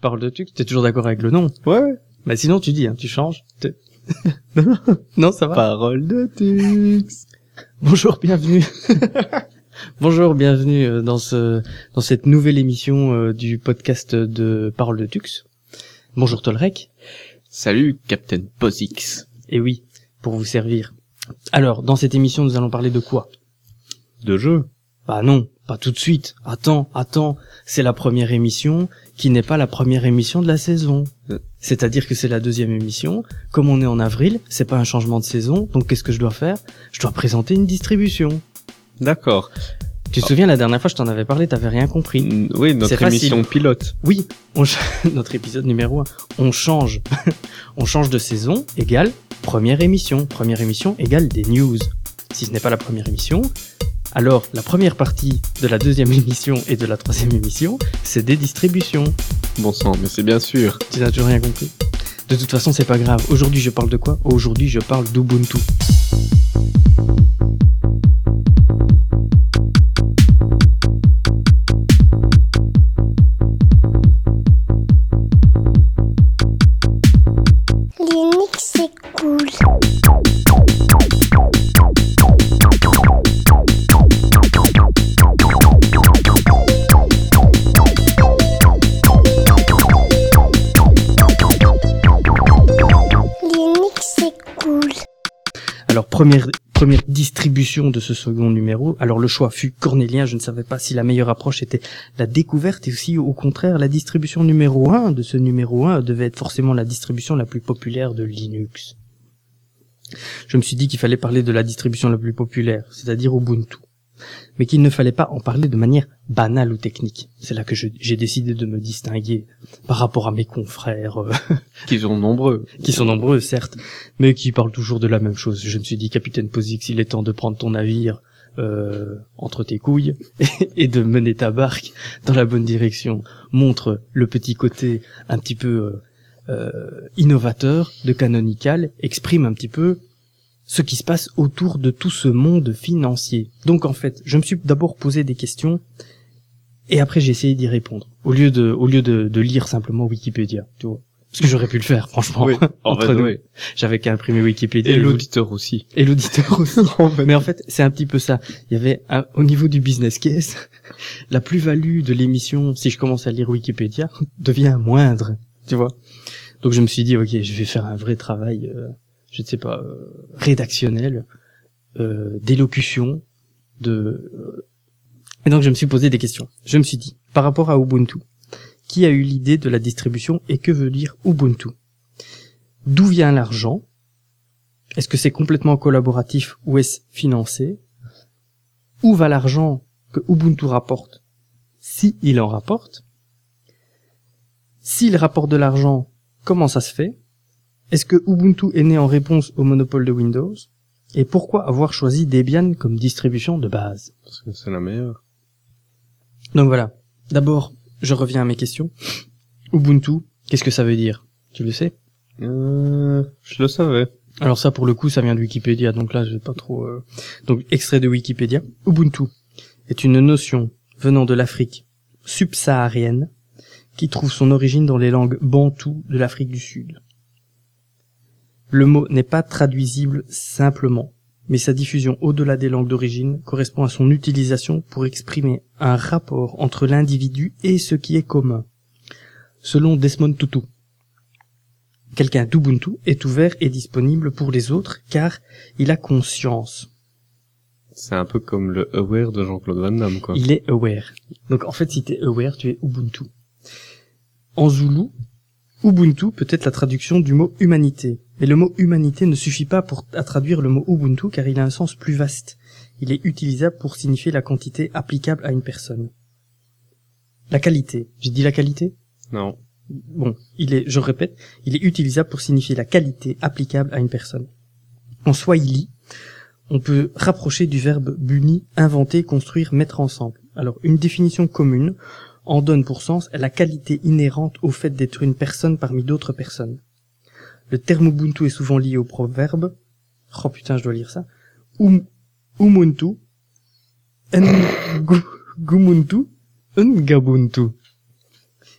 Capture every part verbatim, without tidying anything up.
Parole de Tux, t'es toujours d'accord avec le nom? Ouais, ouais. Bah sinon tu dis, hein, tu changes. T'es- non, ça va. Parole de Tux. Bonjour, bienvenue. Bonjour, bienvenue euh, dans ce dans cette nouvelle émission euh, du podcast de Parole de Tux. Bonjour Tolrec. Salut, Captain Posix. Et oui, pour vous servir. Alors, dans cette émission, nous allons parler de quoi? De jeu. Bah non, pas tout de suite. Attends, attends. C'est la première émission qui n'est pas la première émission de la saison. Euh. C'est-à-dire que c'est la deuxième émission. Comme on est en avril, c'est pas un changement de saison. Donc qu'est-ce que je dois faire? Je dois présenter une distribution. D'accord. Tu te souviens, la dernière fois, je t'en avais parlé, t'avais rien compris. Mm, Oui, notre C'est facile. émission pilote. Oui, on ch- notre épisode numéro un. On change. On change de saison égale première émission. Première émission égale des news. Si ce n'est pas la première émission, alors la première partie de la deuxième émission et de la troisième émission, c'est des distributions. Bon sang, mais c'est bien sûr. Tu n'as toujours rien compris. De toute façon, c'est pas grave. Aujourd'hui, je parle de quoi? Aujourd'hui, je parle d'Ubuntu. Linux, c'est cool. Linux, c'est cool. Alors, première, première distribution de ce second numéro. Alors, le choix fut cornélien. Je ne savais pas si la meilleure approche était la découverte et aussi, au contraire, la distribution numéro un de ce numéro un devait être forcément la distribution la plus populaire de Linux. Je me suis dit qu'il fallait parler de la distribution la plus populaire, c'est-à-dire Ubuntu. Mais qu'il ne fallait pas en parler de manière banale ou technique. C'est là que je- j'ai décidé de me distinguer par rapport à mes confrères, euh, Qui sont nombreux. qui sont nombreux, certes, mais qui parlent toujours de la même chose. Je me suis dit, Capitaine Posix, il est temps de prendre ton navire euh, entre tes couilles et de mener ta barque dans la bonne direction. Montre le petit côté un petit peu euh, euh, innovateur de Canonical, exprime un petit peu ce qui se passe autour de tout ce monde financier. Donc en fait, je me suis d'abord posé des questions et après j'ai essayé d'y répondre au lieu de au lieu de, de lire simplement Wikipédia, tu vois. Parce que j'aurais pu le faire, franchement. Oui, en Entre fait, nous. oui. J'avais qu'à imprimer Wikipédia. Et et vous- l'auditeur aussi. et l'auditeur aussi. Mais en fait, c'est un petit peu ça. Il y avait un- au niveau du business case, la plus-value de l'émission, si je commence à lire Wikipédia, devient moindre, tu vois. Donc je me suis dit, ok, je vais faire un vrai travail, euh, je ne sais pas, euh, rédactionnel, euh, d'élocution, de. euh, Et donc je me suis posé des questions. Je me suis dit, par rapport à Ubuntu, qui a eu l'idée de la distribution et que veut dire Ubuntu? D'où vient l'argent? Est-ce que c'est complètement collaboratif ou est-ce financé? Où va l'argent que Ubuntu rapporte, si il en rapporte? S'il rapporte de l'argent, comment ça se fait? Est-ce que Ubuntu est né en réponse au monopole de Windows? Et pourquoi avoir choisi Debian comme distribution de base? Parce que c'est la meilleure. Donc voilà. D'abord, je reviens à mes questions. Ubuntu, qu'est-ce que ça veut dire? Tu le sais? Euh, je le savais. Alors ça, pour le coup, ça vient de Wikipédia, donc là, je vais pas trop... euh, Donc, extrait de Wikipédia. Ubuntu est une notion venant de l'Afrique subsaharienne qui trouve son origine dans les langues bantoues de l'Afrique du Sud. Le mot n'est pas traduisible simplement, mais sa diffusion au-delà des langues d'origine correspond à son utilisation pour exprimer un rapport entre l'individu et ce qui est commun. Selon Desmond Tutu, quelqu'un d'Ubuntu est ouvert et disponible pour les autres car il a conscience. C'est un peu comme le Aware de Jean-Claude Van Damme, quoi. Il est aware. Donc en fait, si tu es aware, tu es Ubuntu. En Zoulou, Ubuntu peut être la traduction du mot humanité. Mais le mot humanité ne suffit pas pour à traduire le mot Ubuntu car il a un sens plus vaste. Il est utilisable pour signifier la quantité applicable à une personne. La qualité. J'ai dit la qualité? Non. Bon, il est, je répète, il est utilisable pour signifier la qualité applicable à une personne. En Swahili, on peut rapprocher du verbe buni, inventer, construire, mettre ensemble. Alors, une définition commune en donne pour sens la qualité inhérente au fait d'être une personne parmi d'autres personnes. Le terme Ubuntu est souvent lié au proverbe, oh putain, je dois lire ça, um, umuntu, ngumuntu, ngabuntu.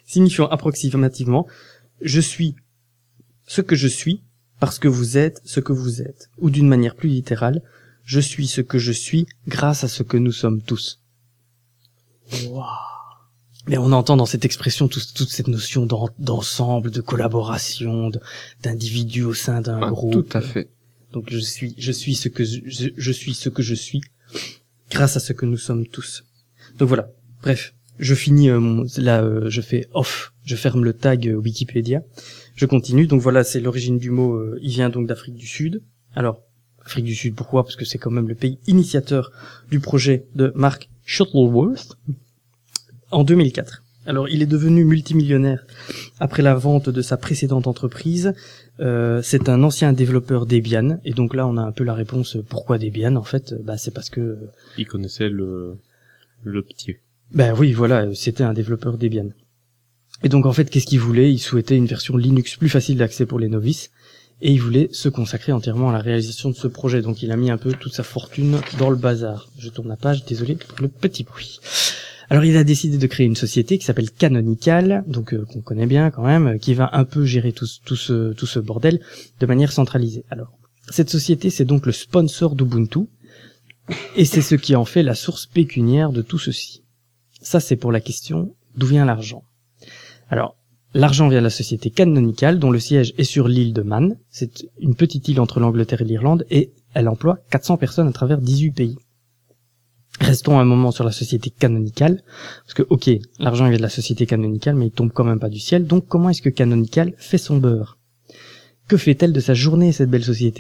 signifiant approximativement « je suis ce que je suis parce que vous êtes ce que vous êtes », ou d'une manière plus littérale « je suis ce que je suis grâce à ce que nous sommes tous ». Wow. Mais on entend dans cette expression tout, toute cette notion d'en, d'ensemble, de collaboration, de, d'individu au sein d'un Ah, groupe. tout à fait. Donc je suis, je suis ce que je, je, je suis ce que je suis grâce à ce que nous sommes tous. Donc voilà. Bref, je finis euh, mon, là, euh, je fais off, je ferme le tag euh, Wikipédia. Je continue. Donc voilà, c'est l'origine du mot. Euh, il vient donc d'Afrique du Sud. Alors Afrique du Sud, pourquoi ? Parce que c'est quand même le pays initiateur du projet de Mark Shuttleworth. En deux mille quatre. Alors, il est devenu multimillionnaire après la vente de sa précédente entreprise. Euh, c'est un ancien développeur Debian. Et donc là, on a un peu la réponse euh, pourquoi Debian. En fait, bah, c'est parce que... Euh, Il connaissait le, le petit. ben oui, voilà, c'était un développeur Debian. Et donc, en fait, qu'est-ce qu'il voulait ? Il souhaitait une version Linux plus facile d'accès pour les novices. Et il voulait se consacrer entièrement à la réalisation de ce projet. Donc, il a mis un peu toute sa fortune dans le bazar. Je tourne la page, désolé pour le petit bruit. Alors il a décidé de créer une société qui s'appelle Canonical, donc euh, qu'on connaît bien quand même, euh, qui va un peu gérer tout, tout ce tout ce bordel de manière centralisée. Alors cette société c'est donc le sponsor d'Ubuntu et c'est ce qui en fait la source pécuniaire de tout ceci. Ça c'est pour la question d'où vient l'argent. Alors l'argent vient de la société Canonical dont le siège est sur l'île de Man. C'est une petite île entre l'Angleterre et l'Irlande et elle emploie quatre cents personnes à travers dix-huit pays. Restons un moment sur la société Canonical, parce que, ok, l'argent vient de la société Canonical, mais il tombe quand même pas du ciel, donc comment est-ce que Canonical fait son beurre ? Que fait-elle de sa journée, cette belle société ?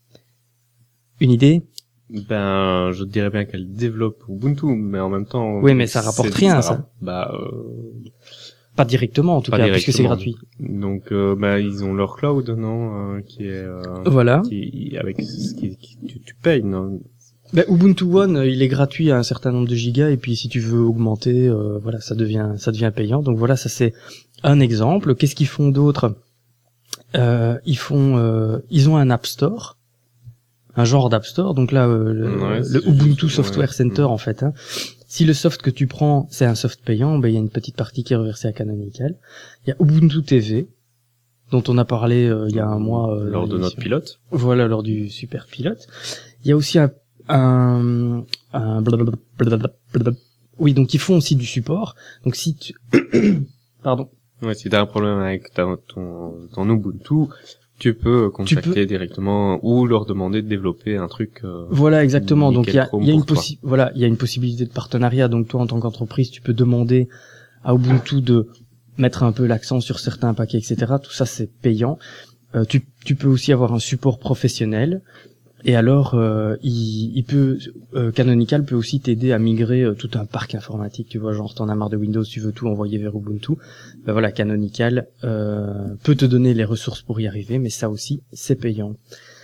Une idée ? Ben, je dirais bien qu'elle développe Ubuntu, mais en même temps... Oui, mais ça rapporte rien, ça. Bah, euh... Pas directement, en tout pas cas, puisque c'est directement. gratuit. Donc, euh, bah, ils ont leur cloud, non, euh, qui est... Euh, voilà. Qui, avec ce qui, qui tu, tu payes, non ? Ben, Ubuntu One, il est gratuit à un certain nombre de gigas, et puis si tu veux augmenter, euh, voilà, ça devient, ça devient payant. Donc voilà, ça c'est un exemple. Qu'est-ce qu'ils font d'autre ? euh, Ils font, euh, ils ont un App Store, un genre d'App Store. Donc là, euh, le, ouais, le Ubuntu juste, Software ouais. Center, en fait. Hein. Si le soft que tu prends, c'est un soft payant, ben il y a une petite partie qui est reversée à Canonical. Il y a Ubuntu T V, dont on a parlé euh, il y a un mois. Euh, lors de notre pilote. Voilà, lors du super pilote. Il y a aussi un un, un blablabla, blablabla. Oui, donc ils font aussi du support. Donc si tu pardon. Ouais, si t'as un problème avec ta, ton ton Ubuntu, tu peux contacter tu peux... directement ou leur demander de développer un truc. Euh, voilà, exactement. Donc il y a il y a une possi- voilà, il y a une possibilité de partenariat. Donc toi en tant qu'entreprise, tu peux demander à Ubuntu de mettre un peu l'accent sur certains paquets, et cetera. Tout ça c'est payant. Euh, tu tu peux aussi avoir un support professionnel. Et alors, euh, il, il peut, euh, Canonical peut aussi t'aider à migrer euh, tout un parc informatique. Tu vois, genre t'en as marre de Windows, tu veux tout envoyer vers Ubuntu. Ben voilà, Canonical euh, peut te donner les ressources pour y arriver, mais ça aussi, c'est payant.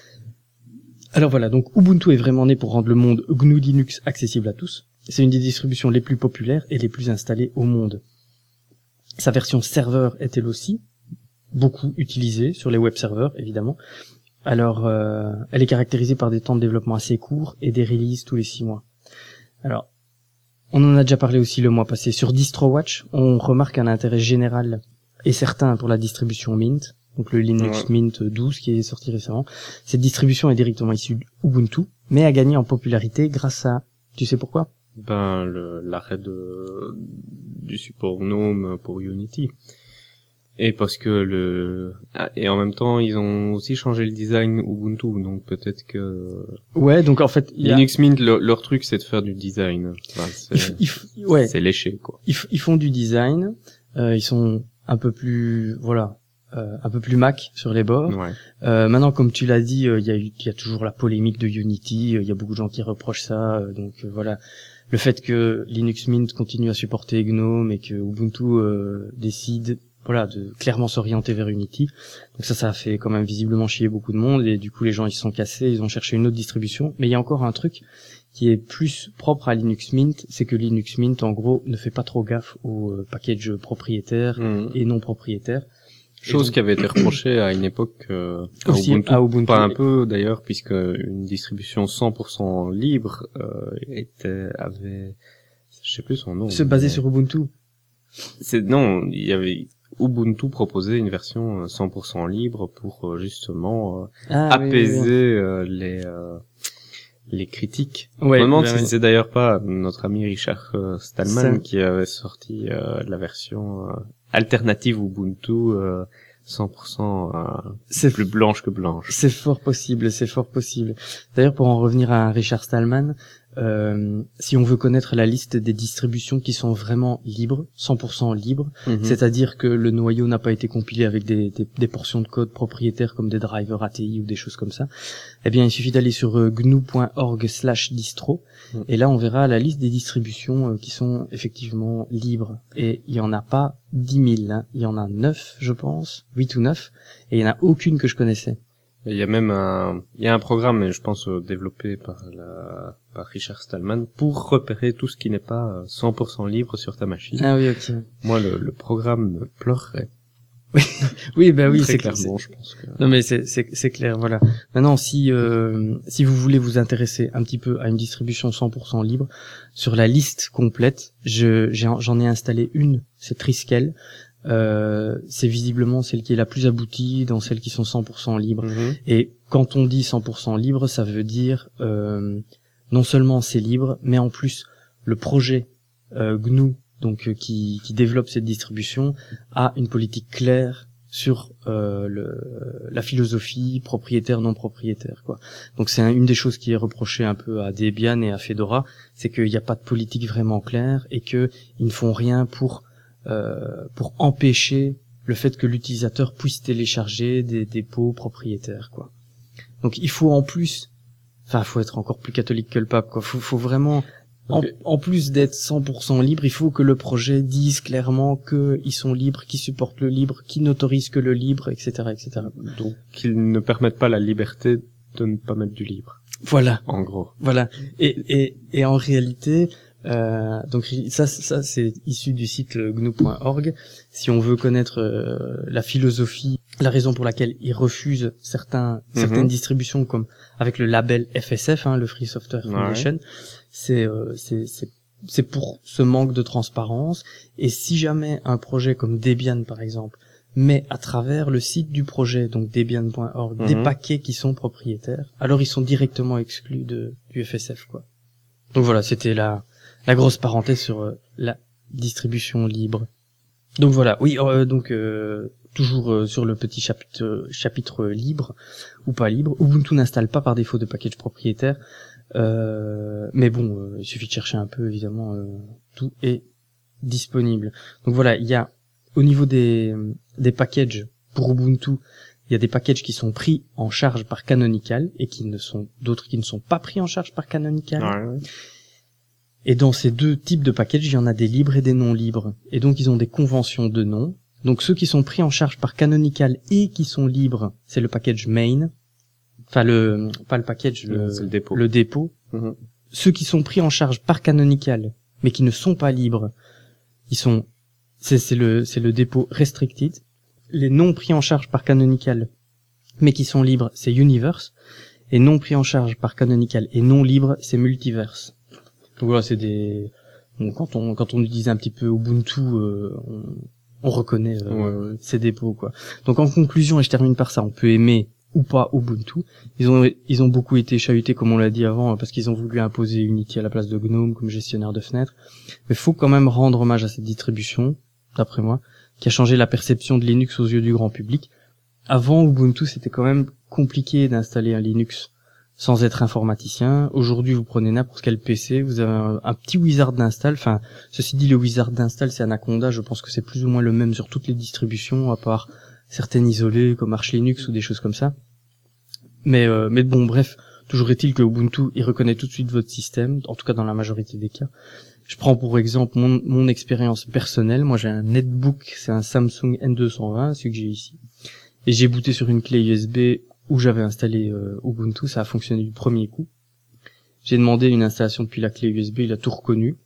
Alors voilà, donc Ubuntu est vraiment né pour rendre le monde G N U Linux accessible à tous. C'est une des distributions les plus populaires et les plus installées au monde. Sa version serveur est elle aussi beaucoup utilisée sur les web serveurs, évidemment. Alors, euh, elle est caractérisée par des temps de développement assez courts et des releases tous les six mois. Alors, on en a déjà parlé aussi le mois passé. Sur DistroWatch, on remarque un intérêt général et certain pour la distribution Mint, donc le Linux ouais. Mint douze qui est sorti récemment. Cette distribution est directement issue d'Ubuntu, mais a gagné en popularité grâce à... Tu sais pourquoi ? Ben, le, l'arrêt de, du support GNOME pour Unity. Et parce que le et en même temps ils ont aussi changé le design Ubuntu, donc peut-être que ouais, donc en fait il Linux a... Mint leur, leur truc c'est de faire du design. Enfin, c'est, il f... il f... ouais. c'est léché quoi. Ils, f... ils font du design, euh, ils sont un peu plus voilà euh, un peu plus Mac sur les bords. Ouais. Euh, maintenant comme tu l'as dit, il euh, y a il y a toujours la polémique de Unity, il euh, y a beaucoup de gens qui reprochent ça, euh, donc euh, voilà. Le fait que Linux Mint continue à supporter GNOME et que Ubuntu euh, décide voilà, de clairement s'orienter vers Unity. Donc ça, ça a fait quand même visiblement chier beaucoup de monde, et du coup les gens ils se sont cassés, ils ont cherché une autre distribution. Mais il y a encore un truc qui est plus propre à Linux Mint, c'est que Linux Mint en gros ne fait pas trop gaffe aux euh, packages propriétaires mmh. et non propriétaires. Chose donc... qui avait été reprochée à une époque euh, à, aussi, Ubuntu, à Ubuntu. Pas un peu d'ailleurs, puisque une distribution cent pour cent libre euh, était avait, je sais plus son nom. Se baser mais... sur Ubuntu. c'est non, il y avait Ubuntu proposait une version cent pour cent libre pour euh, justement euh, Ah, apaiser oui, oui, oui. euh, les euh, les critiques. Ouais, Je me demande bah si oui. c'est d'ailleurs pas notre ami Richard euh, Stallman Ça- qui avait sorti euh, la version euh, alternative Ubuntu euh, cent pour cent euh, C'est plus blanche que blanche. C'est fort possible, c'est fort possible. D'ailleurs, pour en revenir à Richard Stallman, euh, si on veut connaître la liste des distributions qui sont vraiment libres, cent pour cent libres, Mhm. c'est-à-dire que le noyau n'a pas été compilé avec des, des, des portions de code propriétaires comme des drivers A T I ou des choses comme ça, eh bien, il suffit d'aller sur euh, gnu point org slash distro, Mhm. et là, on verra la liste des distributions euh, qui sont effectivement libres. Et il y en a pas dix mille, hein. Il y en a neuf, je pense, huit ou neuf, et il y en a aucune que je connaissais. Il y a même un, il y a un programme, mais je pense euh, développé par la, par Richard Stallman pour repérer tout ce qui n'est pas euh, cent pour cent libre sur ta machine. Ah oui, ok. Moi, le, le programme me pleurerait. Oui, bah oui, Très c'est clairement, je pense que. Non mais c'est c'est c'est clair, voilà. Maintenant, si euh, si vous voulez vous intéresser un petit peu à une distribution cent pour cent libre, sur la liste complète, je j'ai j'en ai installé une, c'est Triskel. Euh, c'est visiblement celle qui est la plus aboutie dans celles qui sont cent pour cent libres. Mhm. Et quand on dit cent pour cent libre, ça veut dire euh, non seulement c'est libre, mais en plus le projet euh, Gnu, donc euh, qui, qui développe cette distribution, a une politique claire sur euh, le, la philosophie propriétaire non propriétaire, quoi. Donc c'est un, une des choses qui est reprochée un peu à Debian et à Fedora, c'est qu'il n'y a pas de politique vraiment claire et que ils ne font rien pour euh, pour empêcher le fait que l'utilisateur puisse télécharger des dépôts propriétaires, quoi. Donc il faut en plus, enfin faut être encore plus catholique que le pape, quoi. Faut, faut vraiment, en, Okay. en plus d'être cent pour cent libre, il faut que le projet dise clairement qu'ils sont libres, qu'ils supportent le libre, qu'ils n'autorisent que le libre, et cetera, et cetera. Donc, qu'ils ne permettent pas la liberté de ne pas mettre du libre. Voilà, En gros. voilà. Et et et en réalité, euh, donc ça ça c'est issu du site gnu point org. Si on veut connaître euh, la philosophie, la raison pour laquelle ils refusent certains Mhm. certaines distributions comme avec le label F S F, hein, le Free Software Foundation, c'est euh, c'est c'est c'est pour ce manque de transparence. Et si jamais un projet comme Debian par exemple met à travers le site du projet, donc debian point org, des Mhm. paquets qui sont propriétaires, alors ils sont directement exclus de du F S F, quoi. Donc voilà, c'était la la grosse parenthèse sur euh, la distribution libre. Donc voilà, oui, euh, donc euh, toujours euh, sur le petit chapitre chapitre libre ou pas libre, Ubuntu n'installe pas par défaut de package propriétaire, euh, mais bon, euh, il suffit de chercher un peu, évidemment, euh, tout est disponible. Donc voilà, il y a au niveau des des packages pour Ubuntu, il y a des packages qui sont pris en charge par Canonical et qui ne sont d'autres qui ne sont pas pris en charge par Canonical. Ouais. Et dans ces deux types de packages, il y en a des libres et des non libres. Et donc ils ont des conventions de nom. Donc ceux qui sont pris en charge par Canonical et qui sont libres, c'est le package main. Enfin le pas le package, le, C'est le dépôt. le dépôt. Mhm. Ceux qui sont pris en charge par Canonical mais qui ne sont pas libres, ils sont c'est c'est le c'est le dépôt restricted. Les non pris en charge par Canonical mais qui sont libres, c'est Universe, et non pris en charge par Canonical et non libres, c'est Multiverse. Donc voilà, c'est des bon, quand on quand on utilise un petit peu Ubuntu, euh, on, on reconnaît euh, Ouais, ouais. ces dépôts, quoi. Donc en conclusion, et je termine par ça, on peut aimer ou pas Ubuntu. Ils ont ils ont beaucoup été chahutés, comme on l'a dit avant, parce qu'ils ont voulu imposer Unity à la place de GNOME comme gestionnaire de fenêtres. Mais faut quand même rendre hommage à cette distribution, d'après moi, qui a changé la perception de Linux aux yeux du grand public. Avant Ubuntu, c'était quand même compliqué d'installer un Linux sans être informaticien. Aujourd'hui, vous prenez n'importe quel P C, vous avez un, un petit wizard d'install. Enfin, ceci dit, le wizard d'install, c'est Anaconda. Je pense que c'est plus ou moins le même sur toutes les distributions, à part certaines isolées comme Arch Linux ou des choses comme ça. Mais, euh, mais bon, bref, toujours est-il que Ubuntu, il reconnaît tout de suite votre système, en tout cas dans la majorité des cas. Je prends pour exemple mon, mon expérience personnelle. Moi, j'ai un netbook, c'est un Samsung N deux cent vingt, celui que j'ai ici. Et j'ai booté sur une clé U S B où j'avais installé euh, Ubuntu, ça a fonctionné du premier coup. J'ai demandé une installation depuis la clé U S B, il a tout reconnu.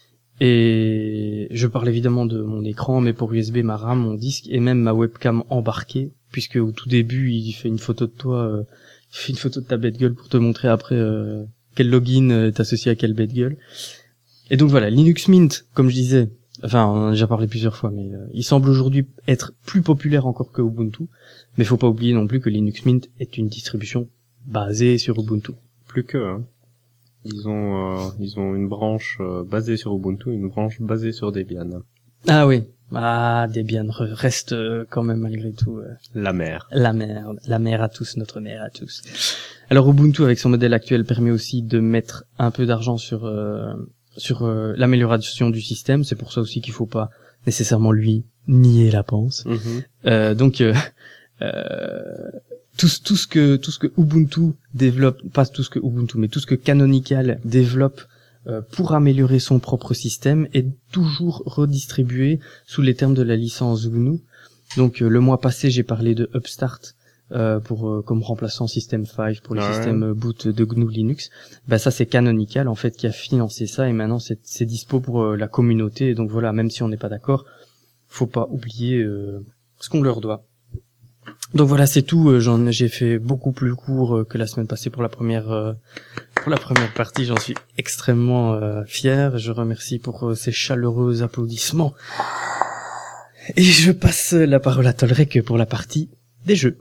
Et je parle évidemment de mon écran, mais pour U S B, ma RAM, mon disque et même ma webcam embarquée, puisque au tout début, il fait une photo de toi, euh, il fait une photo de ta bête gueule pour te montrer après euh, quel login est associé à quelle bête gueule. Et donc voilà, Linux Mint, comme je disais, Enfin, on en a déjà parlé plusieurs fois, mais euh, il semble aujourd'hui être plus populaire encore que Ubuntu. Mais faut pas oublier non plus que Linux Mint est une distribution basée sur Ubuntu. Plus que, hein. Ils ont, euh, ils ont une branche euh, basée sur Ubuntu, une branche basée sur Debian. Ah oui. Ah, Debian re- reste euh, quand même malgré tout euh, La mère. la mère, la mère à tous, notre mère à tous. Alors Ubuntu avec son modèle actuel permet aussi de mettre un peu d'argent sur euh, sur euh, l'amélioration du système. C'est pour ça aussi qu'il faut pas nécessairement lui nier la panse. Mm-hmm. Euh, donc euh, euh, tout, ce- tout ce que tout ce que Ubuntu développe, pas tout ce que Ubuntu, mais tout ce que Canonical développe euh, pour améliorer son propre système est toujours redistribué sous les termes de la licence G N U. Donc euh, le mois passé, j'ai parlé de Upstart euh, pour euh, comme remplaçant System cinq pour le Ouais. système euh, boot de G N U Linux. Bah ça c'est Canonical en fait qui a financé ça et maintenant c'est c'est dispo pour euh, la communauté. Et donc voilà, même si on n'est pas d'accord, faut pas oublier euh, ce qu'on leur doit. Donc voilà, c'est tout. Euh, J'en j'ai fait beaucoup plus court euh, que la semaine passée pour la première euh, pour la première partie. J'en suis extrêmement euh, fier. Je remercie pour euh, ces chaleureux applaudissements. Et je passe la parole à Tolrek pour la partie des jeux.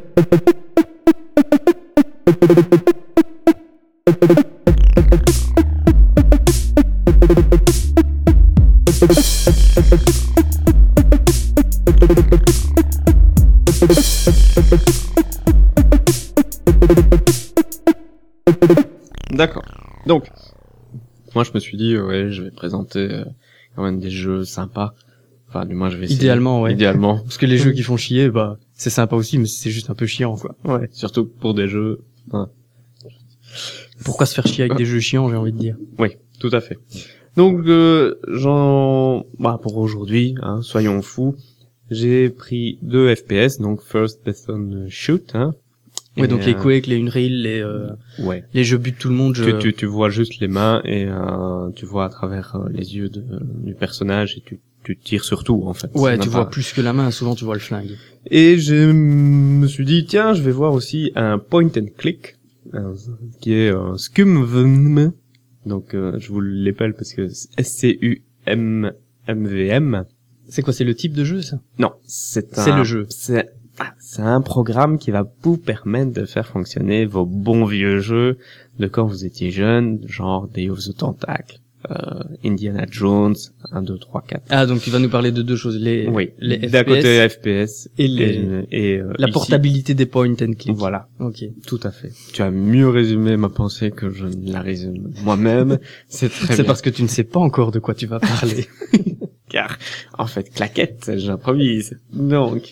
D'accord. Donc, moi je me suis dit, ouais, je vais présenter euh, quand même des jeux sympas. Enfin, du moins je vais essayer. Idéalement, ouais. Idéalement. Parce que les jeux qui font chier, bah c'est sympa aussi, mais c'est juste un peu chiant, quoi. Ouais. Surtout pour des jeux. Hein. Pourquoi se faire chier avec des jeux chiants, j'ai envie de dire. Oui, tout à fait. Donc, euh, j'en, bah, pour aujourd'hui, hein, soyons fous, j'ai pris deux F P S, donc First Person Shoot, hein. Ouais, Et, donc les euh, Quake, les Unreal, les euh, Ouais. les jeux butent tout le monde. Je... Tu, tu, tu vois juste les mains et euh, tu vois à travers euh, les yeux de, du personnage et tu, tu tires sur tout, en fait. Ouais, C'est tu même vois pas- plus que la main. Souvent, tu vois le flingue. Et je me suis dit, tiens, je vais voir aussi un point and click, euh, qui est euh, ScumVM. Donc, euh, je vous l'appelle parce que c'est S C U M M V M. C'est quoi? C'est le type de jeu, ça? Non, c'est un... C'est le jeu. C'est ah, c'est un programme qui va vous permettre de faire fonctionner vos bons vieux jeux de quand vous étiez jeune, genre Day of the Tentacle, euh, Indiana Jones, un, deux, trois, quatre. Ah, donc tu vas nous parler de deux choses, les Oui, les d'un F P S côté F P S et les et, et, euh, la ici- portabilité des point and click. Voilà. Ok. Tout à fait. Tu as mieux résumé ma pensée que je ne la résume moi-même. C'est très C'est bien. parce que tu ne sais pas encore de quoi tu vas parler. Car, en fait, claquette, j'improvise. Donc,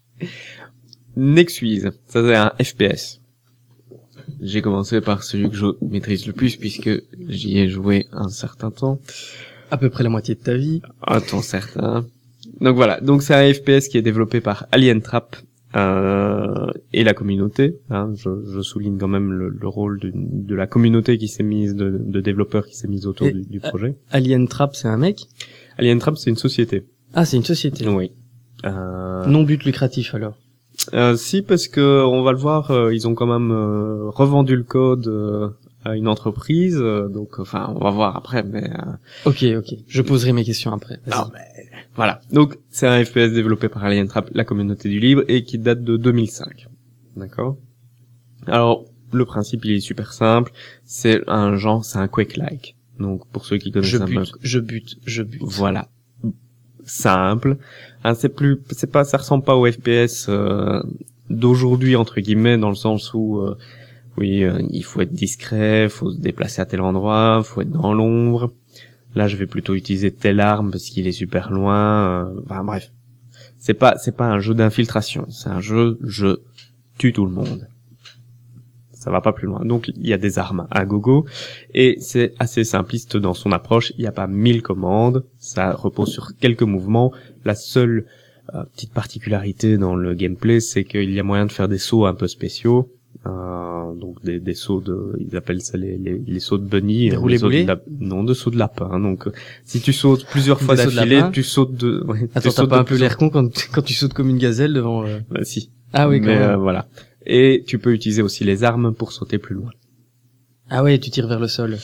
Nexuiz, ça c'est un F P S. J'ai commencé par celui que je maîtrise le plus puisque j'y ai joué un certain temps. À peu près la moitié de ta vie. Un temps certain. Donc voilà, donc c'est un F P S qui est développé par Alien Trap euh, et la communauté. Hein, je, je souligne quand même le, le rôle de, de la communauté qui s'est mise, de, de développeurs qui s'est mise autour Et, du, du projet. Alien Trap, c'est un mec? Alien Trap, c'est une société. Ah, c'est une société. Oui. Euh, Non but lucratif, alors. euh, si, parce que on va le voir, euh, ils ont quand même euh, revendu le code euh, à une entreprise, euh, donc enfin, on va voir après, mais euh, Ok, ok. Je poserai mes questions après. Vas-y. non, mais voilà. Donc c'est un F P S développé par Alien Trap, la communauté du libre, et qui date de deux mille cinq. D'accord. Alors le principe il est super simple, c'est un genre, c'est un Quake-like. Donc pour ceux qui connaissent Je un peu, bute, je bute, je bute. voilà, simple. Hein, c'est plus, c'est pas, ça ressemble pas au F P S euh, d'aujourd'hui entre guillemets, dans le sens où euh, oui, euh, il faut être discret, faut se déplacer à tel endroit, faut être dans l'ombre. Là, je vais plutôt utiliser telle arme parce qu'il est super loin. Euh, enfin bref, c'est pas, c'est pas un jeu d'infiltration, c'est un jeu, je tue tout le monde. Ça va pas plus loin. Donc il y a des armes à gogo et c'est assez simpliste dans son approche. Il n'y a pas mille commandes, ça repose sur quelques mouvements. La seule euh, petite particularité dans le gameplay, c'est qu'il y a moyen de faire des sauts un peu spéciaux. Euh, donc des, des sauts de, ils appellent ça les, les, les sauts de bunny, Des euh, roulés les sauts de boulés lap- non, de sauts de lapin. Donc euh, si tu sautes plusieurs fois Des sauts de d'affilée, lapin tu sautes de. Ouais, tu Attends, t'as sautes pas de un peu plus l'air con quand, quand tu sautes comme une gazelle devant... euh, Bah si. Ah oui, quand Mais même. euh, voilà. Et tu peux utiliser aussi les armes pour sauter plus loin. Ah ouais, tu tires vers le sol.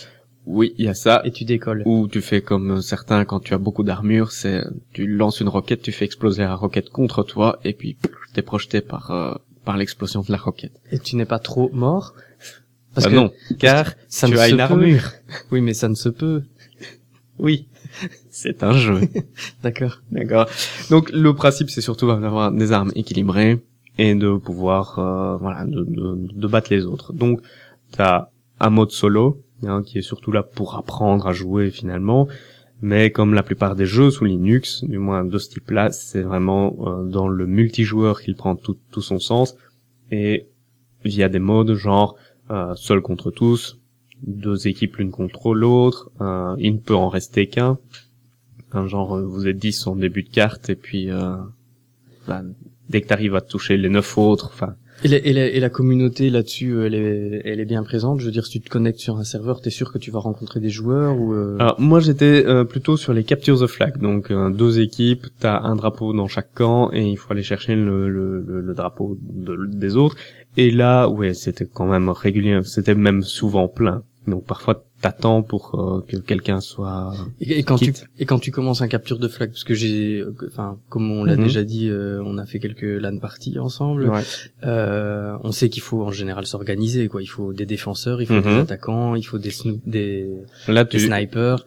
Oui, il y a ça. et tu décolles. Ou tu fais comme certains, quand tu as beaucoup d'armure, c'est tu lances une roquette, tu fais exploser la roquette contre toi, et puis t'es projeté par euh, par l'explosion de la roquette. Et tu n'es pas trop mort? Parce Bah que non, car ça tu ne as se une peut. armure. Oui, mais ça ne se peut. Oui, c'est un jeu. D'accord. D'accord. Donc le principe, c'est surtout d'avoir des armes équilibrées et de pouvoir, euh, voilà, de, de, de battre les autres. Donc t'as un mode solo, hein, qui est surtout là pour apprendre à jouer finalement. Mais comme la plupart des jeux sous Linux, du moins de ce type-là, c'est vraiment euh, dans le multijoueur qu'il prend tout, tout son sens, et via des modes genre euh, seul contre tous, deux équipes l'une contre l'autre, euh, il ne peut en rester qu'un, un genre euh, vous êtes dix en début de carte, et puis euh, bah, dès que t'arrives à toucher les neuf autres, enfin... Et la, et, la, et la communauté là-dessus, euh, elle est, elle est bien présente. Je veux dire, si tu te connectes sur un serveur, t'es sûr que tu vas rencontrer des joueurs ou euh... Alors moi j'étais euh, plutôt sur les capture the flag, donc euh, deux équipes, t'as un drapeau dans chaque camp et il faut aller chercher le, le, le, le drapeau de, des autres. Et là, ouais, c'était quand même régulier, c'était même souvent plein. Donc parfois t'attends pour euh, que quelqu'un soit. Et, et quand quitte. tu et quand tu commences un capture de flag, parce que j'ai, enfin, comme on l'a Mm-hmm. déjà dit, euh, on a fait quelques LAN parties ensemble. Ouais. Euh, on sait qu'il faut en général s'organiser, quoi. Il faut des défenseurs, il faut Mm-hmm. des attaquants, il faut des snoo- des, Là des tu snipers.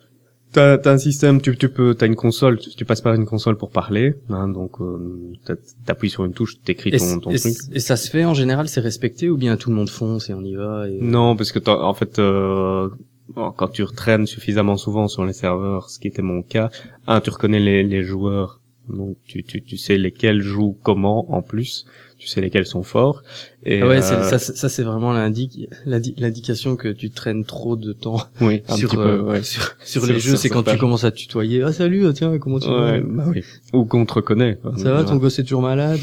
t'as, t'as un système, tu, tu peux, t'as une console, tu, tu passes par une console pour parler, hein, donc euh, t'as- t'appuies sur une touche, t'écris Et, ton, ton et, truc. et ça se fait en général, c'est respecté ou bien tout le monde fonce et on y va. Et... Non, parce que t'as- en fait, euh, quand tu traînes suffisamment souvent sur les serveurs, ce qui était mon cas, un, tu reconnais les, les joueurs, donc tu, tu, tu sais lesquels jouent comment en plus, tu sais lesquels sont forts. Et Ah ouais, euh, c'est, ça, ça c'est vraiment l'indic, l'indi- l'indication que tu traînes trop de temps oui, un sur, petit peu, euh, ouais. sur, sur Sur- les jeux. sur C'est quand tu certains- commences à te tutoyer. Ah salut, ah, tiens, comment tu Ouais, vas? bah oui. Ou qu'on te reconnaît. quoi. Ça va, ton gosse est toujours malade?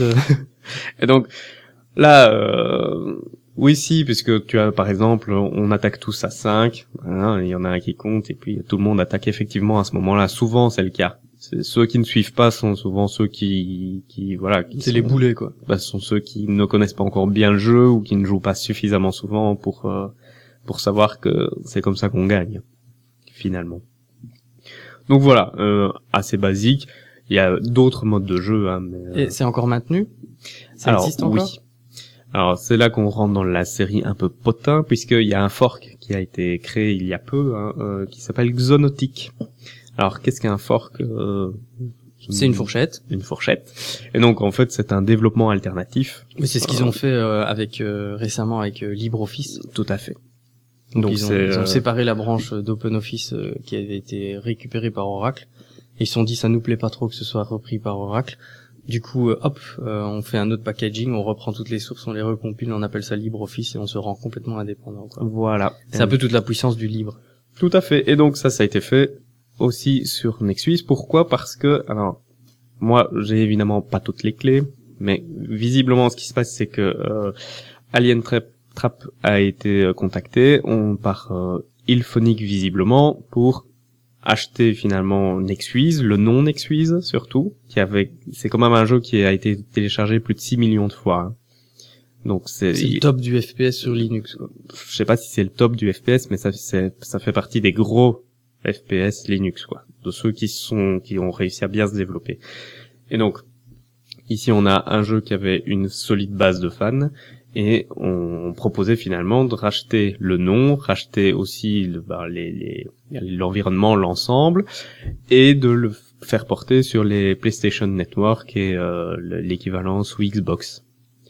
Et donc là, euh, oui, si, puisque tu as par exemple, on attaque tous à cinq, hein, il y en a un qui compte, et puis tout le monde attaque effectivement à ce moment-là. Souvent, c'est le cas. C'est ceux qui ne suivent pas sont souvent ceux qui, qui voilà, qui C'est sont, les boulets, quoi. bah, ce sont ceux qui ne connaissent pas encore bien le jeu ou qui ne jouent pas suffisamment souvent pour euh, pour savoir que c'est comme ça qu'on gagne finalement. Donc voilà, euh, assez basique. Il y a d'autres modes de jeu, hein, mais euh, Et c'est encore maintenu? Ça alors, existe encore? oui. Alors, c'est là qu'on rentre dans la série un peu potin, puisqu'il y a un fork qui a été créé il y a peu, hein, euh, qui s'appelle Xonotic. Alors, qu'est-ce qu'un fork euh, C'est une fourchette. Une fourchette. Et donc, en fait, c'est un développement alternatif. Mais c'est ce qu'ils ont fait euh, avec euh, récemment avec euh, LibreOffice. Tout à fait. Donc, Donc, ils, ont, c'est, ils ont euh, séparé la branche d'OpenOffice euh, qui avait été récupérée par Oracle. Et ils se sont dit ça nous plaît pas trop que ce soit repris par Oracle. Du coup, euh, hop, euh, on fait un autre packaging, on reprend toutes les sources, on les recompile, on appelle ça LibreOffice et on se rend complètement indépendant, quoi. Voilà. C'est un peu toute la puissance du libre. Tout à fait. Et donc, ça, ça a été fait aussi sur NextSuisse. Pourquoi? Parce que, alors, moi, j'ai évidemment pas toutes les clés, mais visiblement, ce qui se passe, c'est que euh, Alien Trap, Trap a été euh, contacté, on par euh, Ilphonic visiblement, pour acheter finalement NextSuisse, le nom NextSuisse surtout, qui avait, c'est quand même un jeu qui a été téléchargé plus de six millions de fois. Hein. Donc c'est, C'est le il- top du F P S sur Linux, quoi. je sais pas si c'est le top du F P S, mais ça, c'est, ça fait partie des gros F P S Linux, quoi, de ceux qui sont, qui ont réussi à bien se développer. Et donc, ici, on a un jeu qui avait une solide base de fans, et on proposait finalement de racheter le nom, racheter aussi le, bah, les, les, l'environnement, l'ensemble, et de le faire porter sur les PlayStation Network et euh, l'équivalent sous Xbox,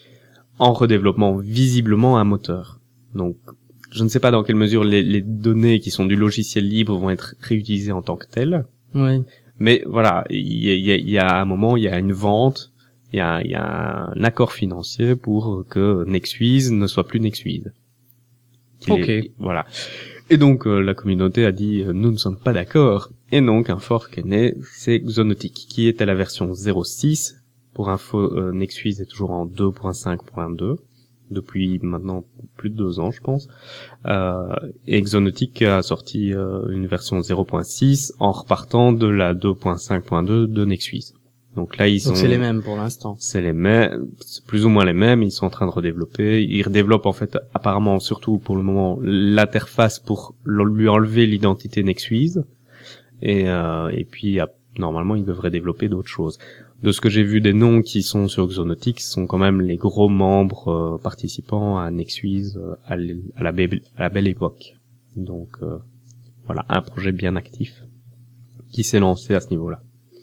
en redéveloppant visiblement un moteur. Donc, je ne sais pas dans quelle mesure les, les données qui sont du logiciel libre vont être réutilisées en tant que telles, Ouais. mais voilà, il y a, il y a, il y a un moment, il y a une vente, il y a, il y a un accord financier pour que NextSuisse ne soit plus NextSuisse. Qu'il Ok. est- voilà. Et donc, euh, la communauté a dit, euh, nous ne sommes pas d'accord. Et donc, un fork est né, c'est Xonotic, qui était la version zéro six. Pour info, euh, NextSuisse est toujours en deux point cinq point deux. Depuis maintenant plus de deux ans, je pense. Euh, et Xonotic a sorti euh, une version zéro point six en repartant de la deux point cinq point deux de NextSuisse. Donc là, ils Donc sont... c'est les mêmes pour l'instant. C'est les mêmes, c'est plus ou moins les mêmes, ils sont en train de redévelopper. Ils redéveloppent en fait, apparemment, surtout pour le moment, l'interface pour lui enlever l'identité NextWiz. Et, euh, et puis, normalement, ils devraient développer d'autres choses. De ce que j'ai vu des noms qui sont sur Xonotics, sont quand même les gros membres euh, participants à NextWiz euh, à, l- à, la belle, à la belle époque. Donc, euh, voilà, un projet bien actif qui s'est lancé à ce niveau-là.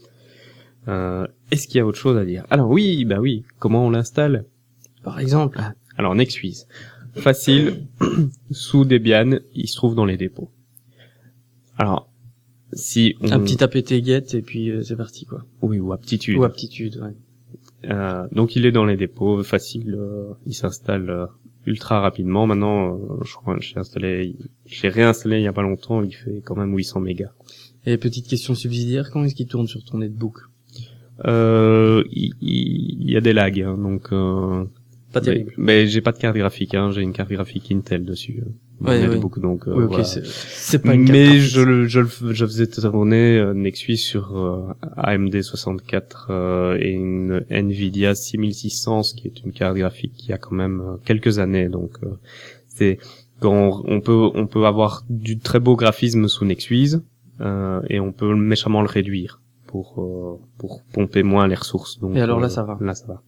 Euh, est-ce qu'il y a autre chose à dire? Alors oui, bah oui, comment on l'installe? Par exemple. Alors NextWiz, facile, sous Debian, il se trouve dans les dépôts. Alors, si on... Un petit apt get et puis euh, c'est parti quoi. Oui, ou aptitude. Ou aptitude, ouais. Euh, donc il est dans les dépôts, facile, euh, il s'installe euh, ultra rapidement. Maintenant, euh, je crois que j'ai installé, j'ai réinstallé il y a pas longtemps, il fait quand même huit cents mégas. Et petite question subsidiaire, comment est-ce qu'il tourne sur ton netbook? Euh, il, il y a des lags, hein, donc euh, Pas terrible. Mais, mais j'ai pas de carte graphique, hein, j'ai une carte graphique Intel dessus. Euh, Ouais, ouais. beaucoup, donc. Euh, Oui, ok, voilà. c'est, c'est pas une carte Mais graphique. je le, je le, je faisais tourner euh, NextWiz sur euh, A M D soixante-quatre euh, et une Nvidia six mille six cents, ce qui est une carte graphique qui a quand même euh, quelques années, donc euh, c'est quand on, on peut, on peut avoir du très beau graphisme sous NextWiz euh, et on peut méchamment le réduire pour euh, pour pomper moins les ressources. Donc, Et alors là, euh, ça va. Là, ça va.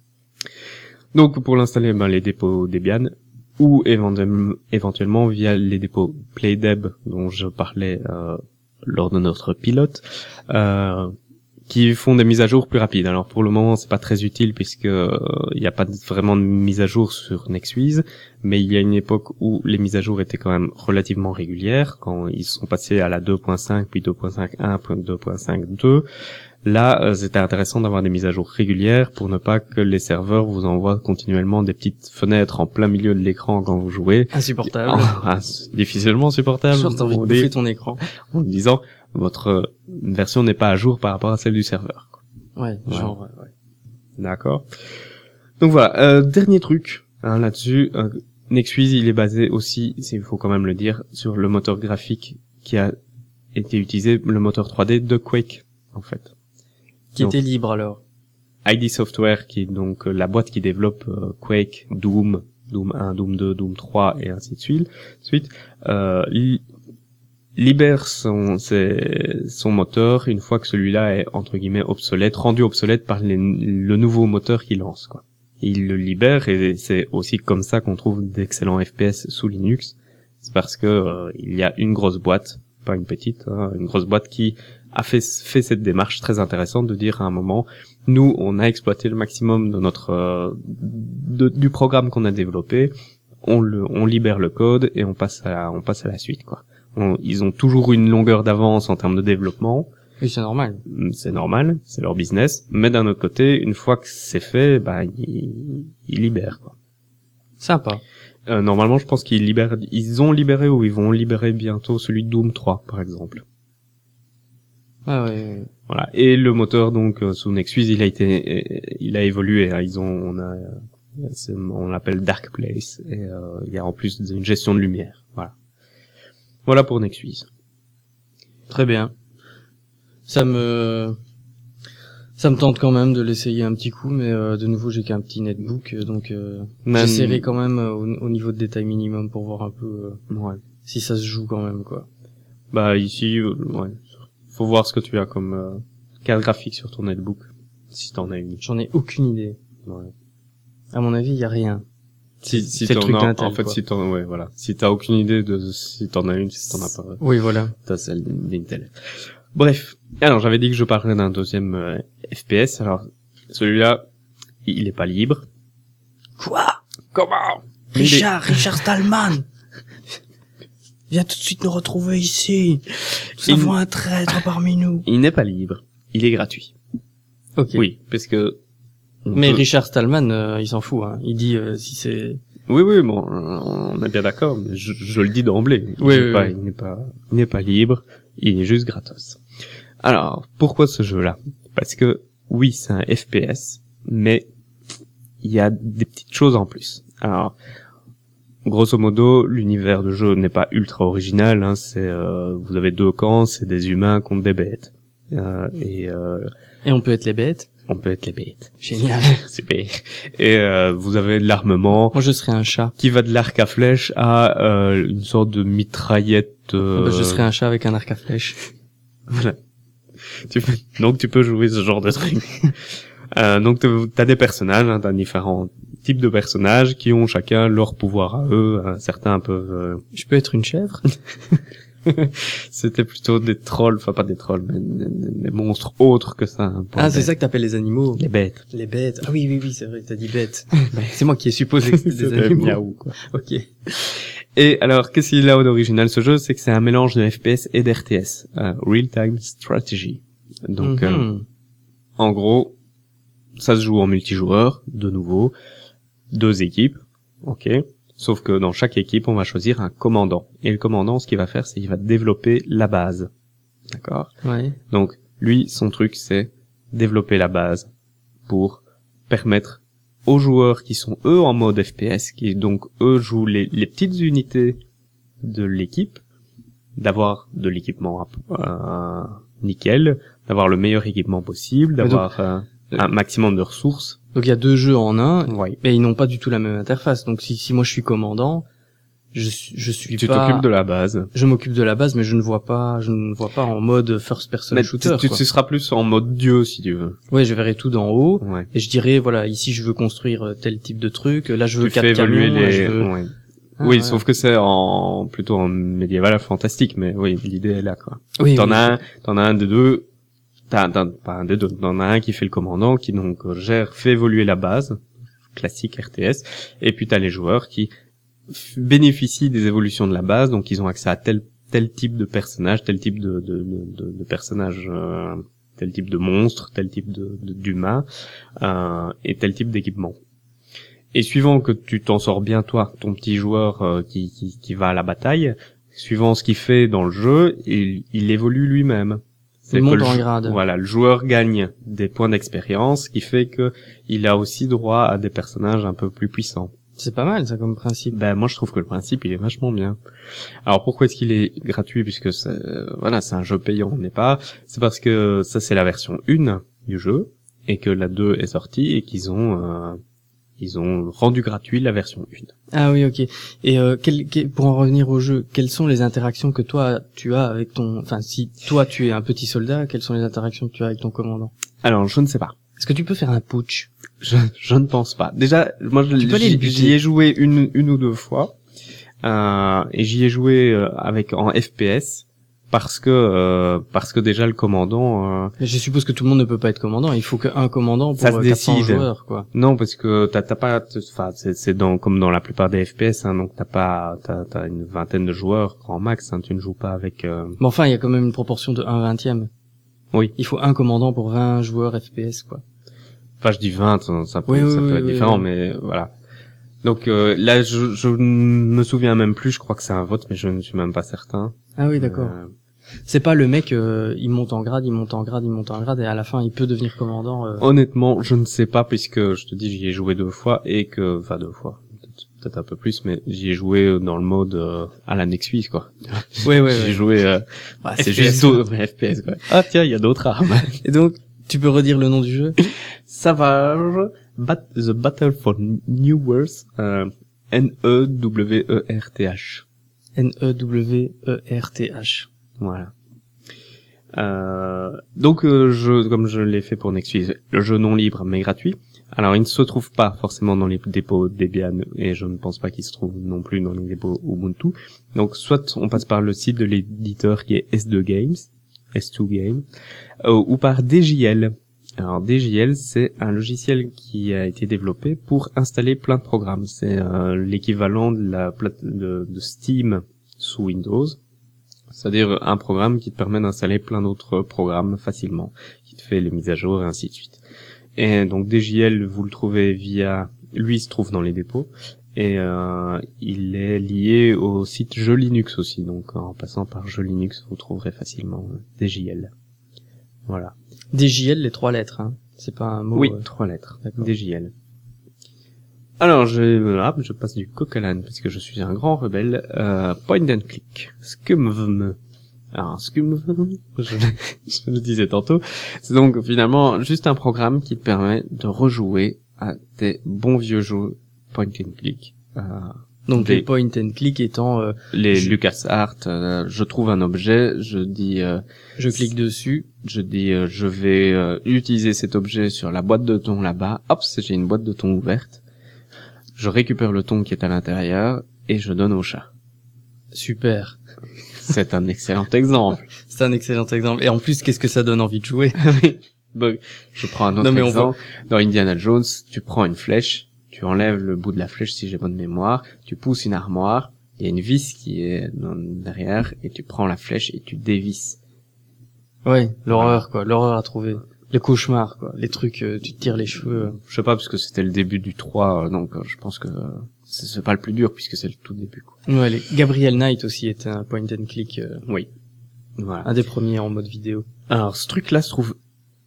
Donc pour l'installer, ben les dépôts Debian ou éventuellement, éventuellement via les dépôts Playdeb dont je parlais euh, lors de notre pilote, euh, qui font des mises à jour plus rapides. Alors pour le moment, c'est pas très utile puisque il euh, n'y a pas vraiment de mise à jour sur NextWiz, mais il y a une époque où les mises à jour étaient quand même relativement régulières, quand ils sont passés à la deux point cinq, puis deux point cinq point un, puis deux point cinq point deux. Là, euh, c'était intéressant d'avoir des mises à jour régulières pour ne pas que les serveurs vous envoient continuellement des petites fenêtres en plein milieu de l'écran quand vous jouez. Insupportable. Ah, difficilement supportable. Genre, t'as envie de On bouffer dit- ton écran. en disant votre version n'est pas à jour par rapport à celle du serveur. Ouais, Ouais. genre, ouais, ouais. D'accord. Donc voilà, euh, dernier truc hein, là-dessus. Euh, NextWiz, il est basé aussi, il faut quand même le dire, sur le moteur graphique qui a été utilisé, le moteur trois D de Quake, en fait. Qui Donc, était libre alors. I D Software, qui est donc euh, la boîte qui développe euh, Quake, Doom, Doom un, Doom deux, Doom trois et ainsi de suite, suite euh, li- libère son, ses- son moteur une fois que celui-là est entre guillemets obsolète, rendu obsolète par les- le nouveau moteur qu'il lance, quoi. Et il le libère et c'est aussi comme ça qu'on trouve d'excellents F P S sous Linux. C'est parce que euh, il y a une grosse boîte, pas une petite, hein, une grosse boîte qui a fait, fait cette démarche très intéressante de dire à un moment, nous, on a exploité le maximum de notre euh, de, du programme qu'on a développé, on le, on libère le code et on passe à, on passe à la suite, quoi. On- ils ont toujours une longueur d'avance en termes de développement, Oui, c'est normal. c'est normal, c'est leur business, mais d'un autre côté, une fois que c'est fait, bah, ils, ils libèrent, quoi. Sympa. Euh, normalement, je pense qu'ils libèrent, ils ont libéré ou ils vont libérer bientôt celui de Doom trois, par exemple. Ouais, ouais, ouais. Voilà. Et le moteur, donc, euh, sous NextWiz, il a été, il a évolué, hein. Ils ont, on a, euh, c'est- on l'appelle Dark Place, et euh, il y a en plus une gestion de lumière. Voilà. Voilà pour NextWiz. Très bien. Ça me, ça me tente quand même de l'essayer un petit coup, mais euh, de nouveau j'ai qu'un petit netbook, euh, donc euh, Même- j'essaierai quand même euh, au, au niveau de détail minimum pour voir un peu euh, Ouais. si ça se joue quand même quoi. Bah ici, euh, ouais. Faut voir ce que tu as comme euh, carte graphique sur ton netbook, si t'en as une. J'en ai aucune idée. Ouais. À mon avis, il y a rien. Si, si c'est le t'en truc as, d'Intel, en fait, quoi. si t'en, ouais, voilà. Si t'as aucune idée de si t'en as une, si t'en as pas, Oui, voilà. t'as celle d'Intel. Bref. Alors, j'avais dit que je parlerais d'un deuxième euh, F P S. Alors, celui-là, il est pas libre. Quoi? Comment? Richard, Richard Stallman. Viens tout de suite nous retrouver ici. Nous Il- avons un traître parmi nous. Il n'est pas libre. Il est gratuit. Ok. Oui, parce que... on Mais peut- Richard Stallman, euh, il s'en fout. Hein. Il dit euh, si c'est. Oui, oui, bon, on est bien d'accord, mais je, je le dis d'emblée. Il Oui, n'est oui, pas, oui. il n'est pas, il n'est pas libre. Il est juste gratos. Alors, pourquoi ce jeu-là? Parce que, oui, c'est un F P S, mais il y a des petites choses en plus. Alors, grosso modo, l'univers de jeu n'est pas ultra original, hein, c'est, euh, vous avez deux camps, c'est des humains contre des bêtes. euh, et euh, Et on peut être les bêtes. on peut être les bêtes. Génial. Super. Et euh, vous avez de l'armement Moi, je serais un chat. qui va de l'arc à flèche à euh, une sorte de mitraillette. Euh... Bah, je serais un chat avec un arc à flèche. Voilà. Tu peux... Donc tu peux jouer ce genre de truc. euh, donc t'as des personnages, hein, t'as différents types de personnages qui ont chacun leur pouvoir à eux. Euh, certains peuvent. Euh... Je peux être une chèvre. C'était plutôt des trolls, enfin pas des trolls, mais des, des- des monstres autres que ça. hein, pour Ah, les c'est bêtes. ça que t'appelles les animaux. Les bêtes. Les bêtes. Ah oui, oui, oui, c'est vrai, t'as dit bêtes. C'est moi qui ai supposé que c'était des C'était animaux. miaou, quoi. Ok. Et alors, qu'est-ce qu'il a d'original ce jeu? C'est que c'est un mélange de F P S et d'R T S, euh, Real Time Strategy. Donc, euh, Mhm. en gros, ça se joue en multijoueur, de nouveau, deux équipes, ok. Sauf que dans chaque équipe, on va choisir un commandant. Et le commandant, ce qu'il va faire, c'est qu'il va développer la base, d'accord. Ouais. Donc, lui, son truc, c'est développer la base pour permettre aux joueurs qui sont eux en mode F P S, qui donc eux jouent les, les petites unités de l'équipe, d'avoir de l'équipement euh, nickel, d'avoir le meilleur équipement possible, d'avoir euh, un maximum de ressources. Donc il y a deux jeux en un, Ouais. mais ils n'ont pas du tout la même interface. Donc si, si moi je suis commandant, je, suis- je suis Tu pas... t'occupes de la base. Je m'occupe de la base, mais je ne vois pas, je ne vois pas en mode first person Mais shooter. tu, quoi. tu seras plus en mode dieu si tu veux. Ouais, je verrai tout d'en haut. Ouais. Et je dirais, voilà, ici je veux construire euh, tel type de truc, là je veux Tu quatre fais évoluer camions, là, les. je veux... Ouais. Ah, oui, ouais. sauf que c'est en plutôt en médiéval fantastique, mais oui, l'idée est là quoi. Oui, T'en oui. as un, t'en as un des deux. T'as, t'as, pas un des deux. T'en as un qui fait le commandant, qui donc euh, gère, fait évoluer la base, classique R T S, et puis t'as les joueurs qui f- bénéficient des évolutions de la base, donc ils ont accès à tel tel type de personnage, tel type de de de, de, de personnage, euh, tel type de monstre, tel type de de- d'humain, euh, et tel type d'équipement. Et suivant que tu t'en sors bien toi, ton petit joueur euh, qui, qui qui va à la bataille, suivant ce qu'il fait dans le jeu, il il évolue lui-même. C'est Il que monte le en jou- grade. Voilà, le joueur gagne des points d'expérience, ce qui fait que il a aussi droit à des personnages un peu plus puissants. C'est pas mal ça comme principe. Ben moi je trouve que le principe il est vachement bien. Alors pourquoi est-ce qu'il est gratuit puisque c'est, euh, voilà c'est un jeu payant, on n'est pas. C'est parce que ça c'est la version un du jeu et que la deux est sortie et qu'ils ont euh, ils ont rendu gratuit la version un. Ah oui, ok. Et euh, quel, quel- pour en revenir au jeu, quelles sont les interactions que toi tu as avec ton, enfin si toi tu es un petit soldat, quelles sont les interactions que tu as avec ton commandant? Alors je ne sais pas. Est-ce que tu peux faire un putsch? Je, je ne pense pas. Déjà, moi, je- Tu peux aller j'y le buter. j'y ai joué une, une ou deux fois, euh, et j'y ai joué euh, avec en F P S parce que euh, parce que déjà le commandant, euh, Mais je suppose que tout le monde ne peut pas être commandant. Il faut qu'un commandant pour Ça se euh, quatre cents décide. joueurs, quoi. non, parce que t'as t'as pas, enfin c'est c'est dans comme dans la plupart des F P S, hein, donc t'as pas t'as t'as une vingtaine de joueurs grand max, hein, tu ne joues pas avec. Euh... Mais enfin, il y a quand même une proportion de un vingtième. Oui. Il faut un commandant pour vingt joueurs F P S, quoi. Enfin, je dis vingt, ça peut Oui, oui, ça peut oui, être oui, différent, oui. mais voilà. Donc euh, là, je je ne me souviens même plus. Je crois que c'est un vote, mais je ne suis même pas certain. Ah oui, d'accord. Euh, C'est pas le mec, euh, il monte en grade, il monte en grade, il monte en grade, et à la fin, il peut devenir commandant. Euh... Honnêtement, je ne sais pas puisque je te dis j'y ai joué deux fois et que, enfin deux fois, peut-être, peut-être un peu plus, mais j'y ai joué dans le mode euh, à la Next Suisse quoi. Ouais, ouais, J'ai ouais. joué, euh, Ouais, c'est F P S, juste quoi. au F P S quoi. Ah tiens, il y a d'autres armes. Et donc, tu peux redire le nom du jeu? Savage, Bat- The Battle for New Worlds, euh, N E W E R T H. N E W E R T H. Voilà. Euh, donc, euh, je, comme je l'ai fait pour Nexus, le jeu non libre mais gratuit. Alors, il ne se trouve pas forcément dans les dépôts Debian et je ne pense pas qu'il se trouve non plus dans les dépôts Ubuntu. Donc, soit on passe par le site de l'éditeur qui est S deux Games, S deux Games, euh, ou par D J L. Alors, D J L, c'est un logiciel qui a été développé pour installer plein de programmes. C'est euh, l'équivalent de la plate de, de Steam sous Windows. C'est-à-dire un programme qui te permet d'installer plein d'autres programmes facilement, qui te fait les mises à jour et ainsi de suite. Et donc D J L, vous le trouvez via... Lui, il se trouve dans les dépôts, et euh, il est lié au site Jeux Linux aussi, donc en passant par Jeux Linux, vous trouverez facilement euh, D J L. Voilà. D J L, les trois lettres, hein. C'est pas un mot... Oui, euh, trois lettres. d'accord. D J L. Alors, je, voilà, je passe du coq à l'âne, parce que je suis un grand rebelle. Euh, point and click. Scumvm. Alors, Scum, je, je le disais tantôt, c'est donc finalement juste un programme qui te permet de rejouer à tes bons vieux jeux point and click. Euh, Donc des- les point and click étant, euh, les je- LucasArts, euh, je trouve un objet, je dis, euh, je clique dessus. je dis, euh, je vais euh, utiliser cet objet sur la boîte de thon là-bas. Hop, j'ai une boîte de thon ouverte. Je récupère le thon qui est à l'intérieur et je donne au chat. Super. C'est un excellent exemple. C'est un excellent exemple. Et en plus, qu'est-ce que ça donne envie de jouer? Donc, je prends un autre Non, mais on exemple. Dans Indiana Jones, tu prends une flèche, tu enlèves le bout de la flèche si j'ai bonne mémoire, tu pousses une armoire, il y a une vis qui est dans- derrière, et tu prends la flèche et tu dévisses. Ouais, l'horreur, quoi. L'horreur à trouver. Les cauchemars, quoi. Les trucs, euh, tu te tires les cheveux. Je sais pas, parce que c'était le début du trois, euh, donc euh, je pense que euh, c'est c'est pas le plus dur, puisque c'est le tout début, quoi. Ouais, les... Gabriel Knight aussi était un point and click, euh, Oui. Voilà. un des premiers en mode vidéo. Alors, ce truc-là se trouve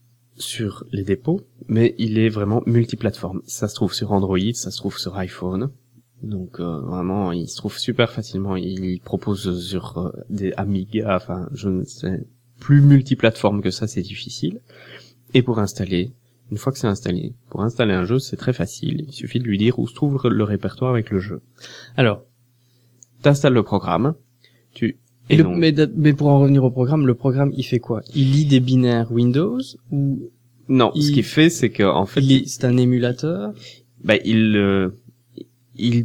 sur les dépôts, mais il est vraiment multiplateforme. Ça se trouve sur Android, ça se trouve sur iPhone. Donc, euh, vraiment, il se trouve super facilement. Il propose sur euh, des Amiga, enfin, je ne sais, plus multiplateforme que ça, c'est difficile. Et pour installer, une fois que c'est installé, pour installer un jeu, c'est très facile. Il suffit de lui dire où se trouve le répertoire avec le jeu. Alors, T'installes le programme, tu... et le, donc- mais, d'a- mais pour en revenir au programme, le programme, il fait quoi? Il lit des binaires Windows ou Non, ce il- qu'il fait, c'est que en fait, il est, c'est un émulateur? bah il euh, il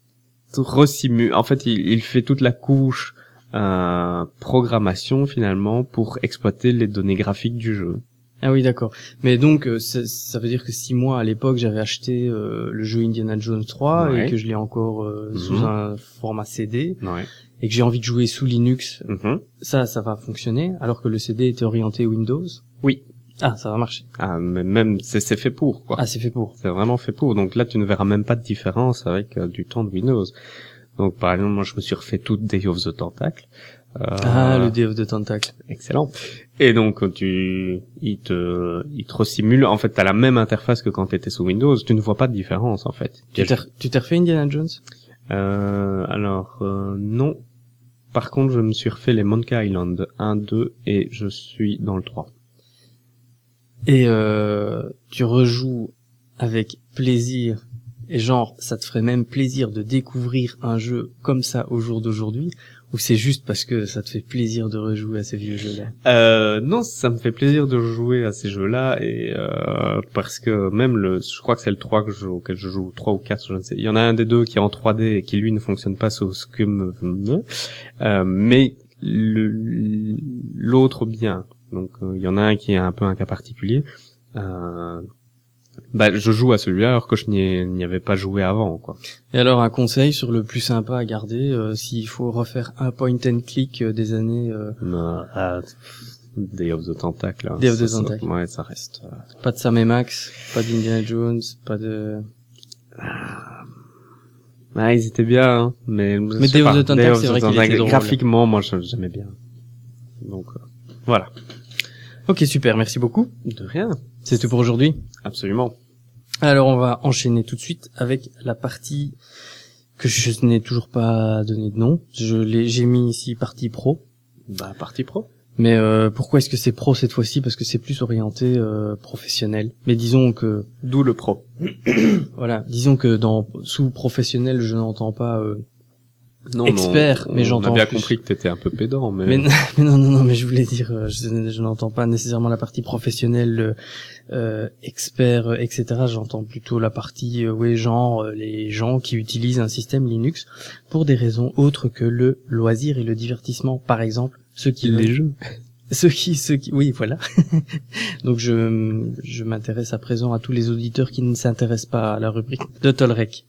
resimule, en fait il, il fait toute la couche euh, programmation finalement pour exploiter les données graphiques du jeu. Ah oui, d'accord. Mais donc, euh, ça, ça veut dire que si moi, à l'époque, j'avais acheté euh, le jeu Indiana Jones trois Ouais. et que je l'ai encore euh, Mhm. sous un format C D Ouais. et que j'ai envie de jouer sous Linux, Mhm. ça, ça va fonctionner, alors que le C D était orienté Windows? Oui. Ah, ça va marcher. Ah, mais même c'est c'est fait pour quoi. Ah, c'est fait pour. C'est vraiment fait pour. Donc là tu ne verras même pas de différence avec euh, du temps de Windows. Donc par exemple moi je me suis refait tout Day of the Tentacle. Euh, Ah, le Day of the Tentacle. Excellent. Et donc tu, il te, il te resimule. En fait, t'as la même interface que quand t'étais sous Windows. Tu ne vois pas de différence en fait. Tu t'es, tu t'es refait Indiana Jones? Euh, alors euh, non. Par contre, je me suis refait les Monkey Island un, deux et je suis dans le trois. Et euh, tu rejoues avec plaisir, et genre, ça te ferait même plaisir de découvrir un jeu comme ça au jour d'aujourd'hui, ou c'est juste parce que ça te fait plaisir de rejouer à ces vieux jeux-là? Euh, non, ça me fait plaisir de jouer à ces jeux-là et euh, parce que même le, je crois que c'est le trois que je, auquel je joue, trois ou quatre, je ne sais. Il y en a un des deux qui est en trois D et qui lui ne fonctionne pas sous Scum, euh, mais le, l'autre bien. Donc euh, il y en a un qui est un peu un cas particulier. Euh, bah je joue à celui-là alors que je n'y, ai- n'y avais pas joué avant, quoi. Et alors, un conseil sur le plus sympa à garder, euh, s'il faut refaire un point and click euh, des années, euh, Euh, ah, Day of the Tentacle. Hein, Day of the ça, ça- Tentacle. ouais, ça reste. euh, pas de Sam et Max, pas d'Indiana Jones, pas de... Ah, ils étaient bien, hein, mais... Mais Day of the Tentacle, c'est vrai qu'il était drôle. Graphiquement, moi, je- j'aimais bien. Donc, euh, voilà. Ok, super, merci beaucoup. De rien. C'est tout pour aujourd'hui. Absolument. Alors, on va enchaîner tout de suite avec la partie que je n'ai toujours pas donné de nom. Je l'ai, j'ai mis ici partie pro. Bah, partie pro. Mais euh, pourquoi est-ce que c'est pro cette fois-ci? Parce que c'est plus orienté euh, professionnel. Mais disons que, D'où le pro. voilà, disons que dans sous professionnel, je n'entends pas... Euh, Non, Expert, on- mais on j'entends a bien plus. compris que t'étais un peu pédant, mais... Mais, non, mais non, non, non, mais je voulais dire, euh, je, je n'entends pas nécessairement la partie professionnelle, euh, expert, euh, et cetera. J'entends plutôt la partie, euh, ouais, genre euh, les gens qui utilisent un système Linux pour des raisons autres que le loisir et le divertissement. Par exemple, ceux qui Les jeux. ceux qui, ceux qui, oui, voilà. Donc je, je m'intéresse à présent à tous les auditeurs qui ne s'intéressent pas à la rubrique de Tolrec.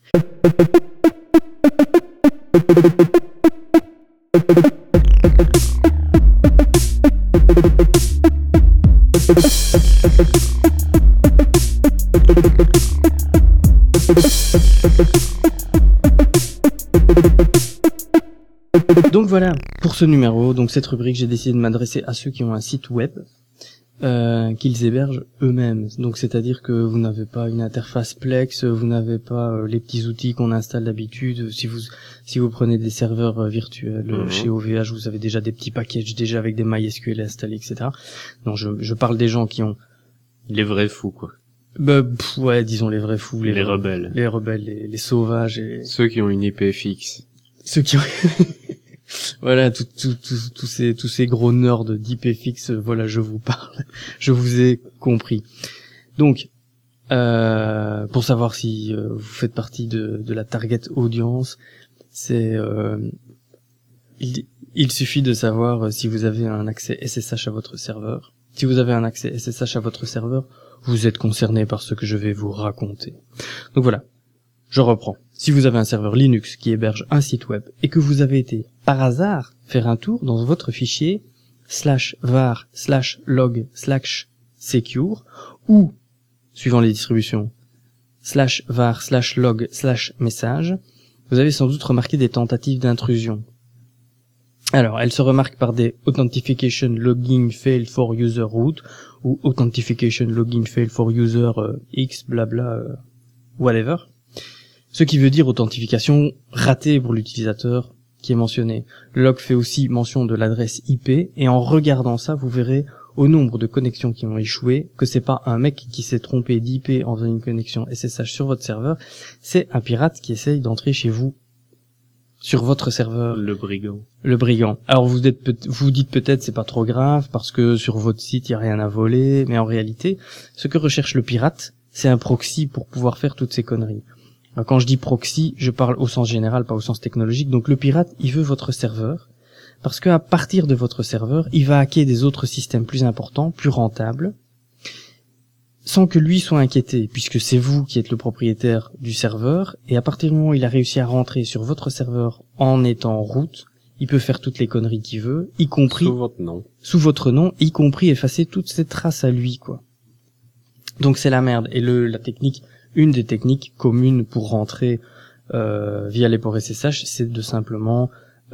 Donc voilà, pour ce numéro, donc cette rubrique, j'ai décidé de m'adresser à ceux qui ont un site web. euh, qu'ils hébergent eux-mêmes. Donc c'est-à-dire que vous n'avez pas une interface Plex, vous n'avez pas euh, les petits outils qu'on installe d'habitude. Si vous si vous prenez des serveurs euh, virtuels euh, Mhm. chez O V H, vous avez déjà des petits packages déjà avec des MySQL installés, et cetera. Non, je, je parle des gens qui ont, Les vrais fous, quoi. bah, pff, ouais, disons les vrais fous, Les, les, rebelles. les rebelles, les, les sauvages et Ceux qui ont une I P fixe. ceux qui ont voilà, tout, tout, tout, tous ces, tous ces gros nerds d'I P fixe, voilà, je vous parle. Je vous ai compris. Donc, euh, pour savoir si euh, vous faites partie de, de la target audience, c'est, euh, il, il suffit de savoir si vous avez un accès S S H à votre serveur. Si vous avez un accès S S H à votre serveur, vous êtes concerné par ce que je vais vous raconter. Donc voilà. Je reprends. Si vous avez un serveur Linux qui héberge un site web et que vous avez été, par hasard, faire un tour dans votre fichier slash var slash log slash secure ou, suivant les distributions, slash var slash log slash message, vous avez sans doute remarqué des tentatives d'intrusion. Alors, elles se remarquent par des authentication login fail for user root ou authentication login fail for user euh, x blabla euh, whatever. Ce qui veut dire authentification ratée pour l'utilisateur qui est mentionné. Le log fait aussi mention de l'adresse I P et en regardant ça, vous verrez au nombre de connexions qui ont échoué que c'est pas un mec qui s'est trompé d'I P en faisant une connexion S S H sur votre serveur, c'est un pirate qui essaye d'entrer chez vous sur votre serveur. Le brigand. Le brigand. Alors vous êtes peut- vous dites peut-être c'est pas trop grave parce que sur votre site il y a rien à voler, mais en réalité, ce que recherche le pirate, c'est un proxy pour pouvoir faire toutes ces conneries. Alors, quand je dis proxy, je parle au sens général, pas au sens technologique. Donc le pirate, il veut votre serveur parce qu'à partir de votre serveur, il va hacker des autres systèmes plus importants, plus rentables, sans que lui soit inquiété, puisque c'est vous qui êtes le propriétaire du serveur, et à partir du moment où il a réussi à rentrer sur votre serveur en étant root, il peut faire toutes les conneries qu'il veut, y compris Sous votre nom. sous votre nom, y compris effacer toutes ses traces à lui, quoi. Donc c'est la merde. Et le la technique, une des techniques communes pour rentrer euh, via les ports S S H, c'est de simplement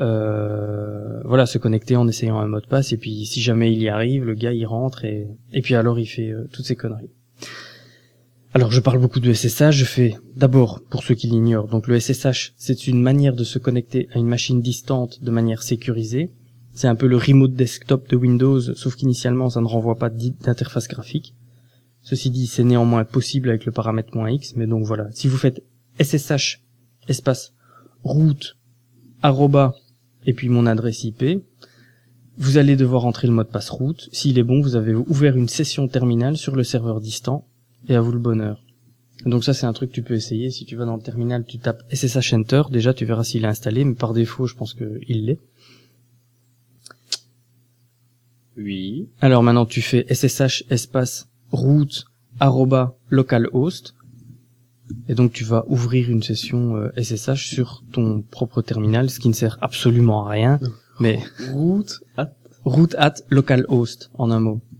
euh, voilà se connecter en essayant un mot de passe, et puis si jamais il y arrive, le gars il rentre et et puis alors il fait euh, toutes ces conneries. Alors je parle beaucoup de S S H, je fais d'abord, pour ceux qui l'ignorent, donc le S S H c'est une manière de se connecter à une machine distante de manière sécurisée. C'est un peu le remote desktop de Windows, sauf qu'initialement ça ne renvoie pas d'interface graphique. Ceci dit, c'est néanmoins possible avec le paramètre -x, mais donc voilà. Si vous faites S S H, espace, root, arroba, et puis mon adresse I P, vous allez devoir entrer le mot de passe root. S'il est bon, vous avez ouvert une session terminale sur le serveur distant, et à vous le bonheur. Donc ça, c'est un truc que tu peux essayer. Si tu vas dans le terminal, tu tapes S S H Enter, déjà tu verras s'il est installé, mais par défaut, je pense qu'il l'est. Oui. Alors maintenant, tu fais S S H, espace, root arroba localhost et donc tu vas ouvrir une session euh, S S H sur ton propre terminal, ce qui ne sert absolument à rien, mais Root at root at localhost en un mot.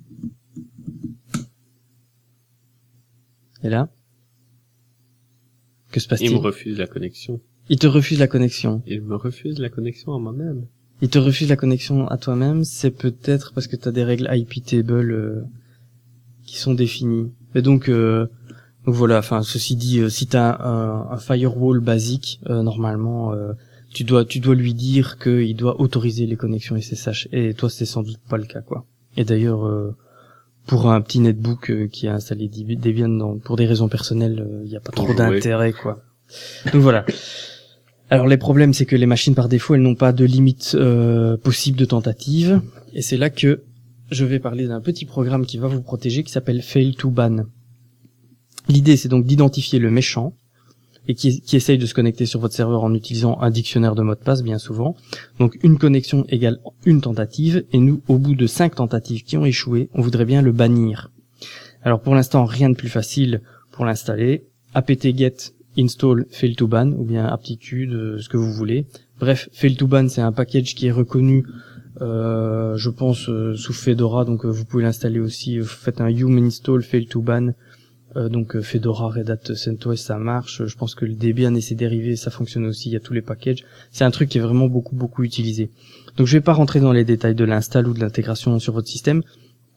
Et là, que se Il passe-t-il? me refuse la connexion. Il te refuse la connexion. Il me refuse la connexion à moi-même. Il te refuse la connexion à toi-même, c'est peut-être parce que tu as des règles I P table euh, qui sont définies. Et donc, euh, donc voilà, enfin ceci dit, euh, si tu as un, un firewall basique, euh, normalement, euh, tu dois tu dois lui dire qu'il doit autoriser les connexions S S H. Et toi, c'est sans doute pas le cas, quoi. Et d'ailleurs, euh, pour un petit netbook euh, qui a installé Debian dans, pour des raisons personnelles, il euh, n'y a pas Pour trop jouer. d'intérêt, quoi. Donc voilà. Alors les problèmes, c'est que les machines par défaut, elles n'ont pas de limite euh, possible de tentative, et c'est là que je vais parler d'un petit programme qui va vous protéger, qui s'appelle fail to ban. L'idée, c'est donc d'identifier le méchant, et qui, qui essaye de se connecter sur votre serveur en utilisant un dictionnaire de mots de passe, bien souvent. Donc une connexion égale une tentative, et nous, au bout de cinq tentatives qui ont échoué, on voudrait bien le bannir. Alors pour l'instant, rien de plus facile pour l'installer. apt-get install fail to ban, ou bien aptitude, euh, ce que vous voulez. Bref, fail to ban, c'est un package qui est reconnu, euh, je pense, euh, sous Fedora, donc euh, vous pouvez l'installer aussi. Vous faites un yum install fail to ban, euh, donc euh, Fedora, Red Hat, CentOS, ça marche. Je pense que le Debian et ses dérivés, ça fonctionne aussi. Il y a tous les packages. C'est un truc qui est vraiment beaucoup beaucoup utilisé. Donc je vais pas rentrer dans les détails de l'install ou de l'intégration sur votre système.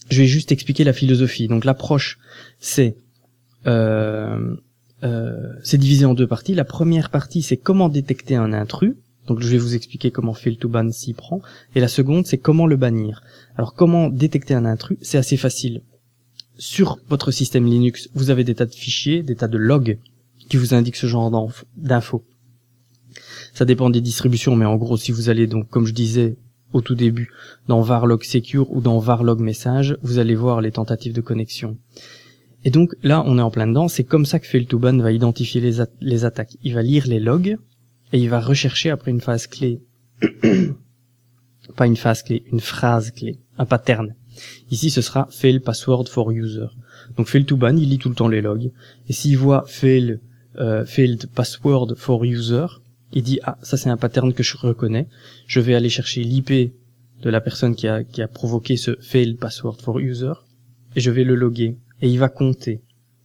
je vais juste expliquer la philosophie. Donc l'approche, c'est euh, euh, c'est divisé en deux parties. La première partie, c'est comment détecter un intrus. Donc je vais vous expliquer comment fail to ban s'y prend. Et la seconde, c'est comment le bannir. Alors comment détecter un intrus? C'est assez facile. Sur votre système Linux, vous avez des tas de fichiers, des tas de logs qui vous indiquent ce genre d'infos. Ça dépend des distributions, mais en gros, si vous allez donc, comme je disais au tout début, dans var log secure ou dans var log message, vous allez voir les tentatives de connexion. Et donc là, on est en plein dedans. C'est comme ça que fail to ban va identifier les, at- les attaques. Il va lire les logs et il va rechercher après une phase clé, pas une phase clé, une phrase clé, un pattern. Ici, ce sera fail password for user. Donc fail to ban, il lit tout le temps les logs. Et s'il voit fail, euh, failed password for user, il dit ah ça c'est un pattern que je reconnais. Je vais aller chercher l'I P de la personne qui a qui a provoqué ce failed password for user et je vais le loguer. Et il va compter.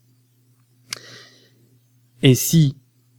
Et si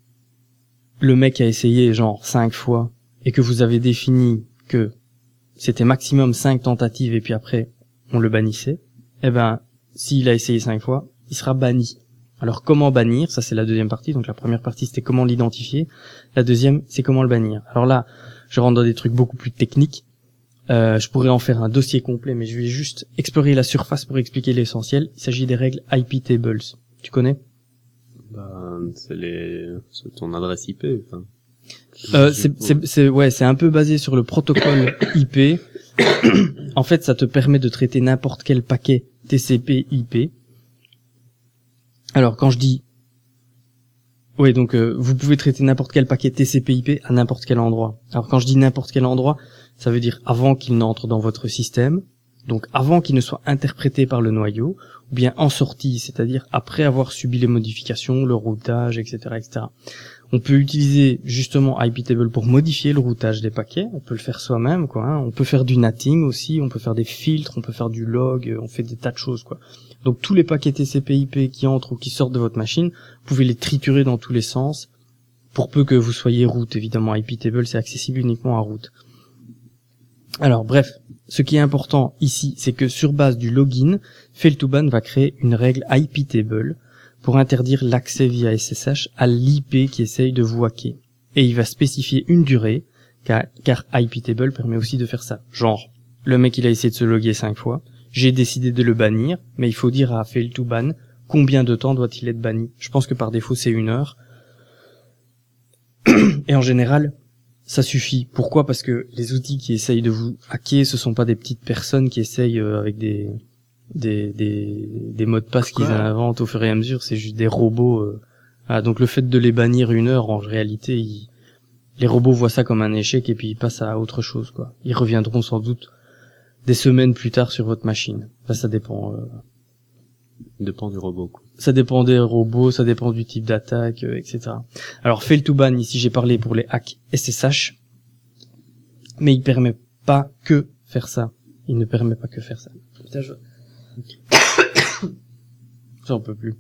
le mec a essayé genre cinq fois et que vous avez défini que c'était maximum cinq tentatives et puis après on le bannissait, eh ben s'il a essayé cinq fois, il sera banni. Alors comment bannir? Ça c'est la deuxième partie. Donc la première partie c'était comment l'identifier. La deuxième c'est comment le bannir. Alors là, je rentre dans des trucs beaucoup plus techniques. Euh, je pourrais en faire un dossier complet, mais je vais juste explorer la surface pour expliquer l'essentiel. Il s'agit des règles I P tables. Tu connais? Bah, c'est les, c'est ton adresse I P, enfin. Euh, c'est, c'est, c'est, ouais, c'est un peu basé sur le protocole I P. En fait, ça te permet de traiter n'importe quel paquet T C P I P. Alors, quand je dis, ouais, donc, euh, vous pouvez traiter n'importe quel paquet T C P I P à n'importe quel endroit. Alors, quand je dis n'importe quel endroit, ça veut dire avant qu'il n'entre dans votre système, donc avant qu'il ne soit interprété par le noyau, ou bien en sortie, c'est-à-dire après avoir subi les modifications, le routage, et cetera, et cetera. On peut utiliser justement I P table pour modifier le routage des paquets, on peut le faire soi-même, quoi. Hein. On peut faire du natting aussi, on peut faire des filtres, on peut faire du log, on fait des tas de choses, quoi. Donc tous les paquets T C P I P qui entrent ou qui sortent de votre machine, vous pouvez les triturer dans tous les sens, pour peu que vous soyez root. Évidemment, I P table c'est accessible uniquement à root. Alors bref, ce qui est important ici, c'est que sur base du login, fail to ban va créer une règle I P table pour interdire l'accès via S S H à l'I P qui essaye de vous hacker. Et il va spécifier une durée, car, car I P table permet aussi de faire ça. Genre, le mec il a essayé de se loguer cinq fois, j'ai décidé de le bannir, mais il faut dire à fail to ban combien de temps doit-il être banni. Je pense que par défaut c'est une heure. Et en général, ça suffit. Pourquoi? Parce que les outils qui essayent de vous hacker, ce sont pas des petites personnes qui essayent euh, avec des des des des mots de passe qu'ils inventent au fur et à mesure. C'est juste des robots. Euh... Ah, donc le fait de les bannir une heure, en réalité, ils... les robots voient ça comme un échec et puis ils passent à autre chose, quoi. Ils reviendront sans doute des semaines plus tard sur votre machine. Enfin, ça dépend. Euh... Dépend du robot, quoi. Ça dépend des robots, ça dépend du type d'attaque, euh, et cetera. Alors, fail to ban, ici j'ai parlé pour les hacks S S H, mais il permet pas que faire ça. Il ne permet pas que faire ça. Putain, je... J'en peux plus.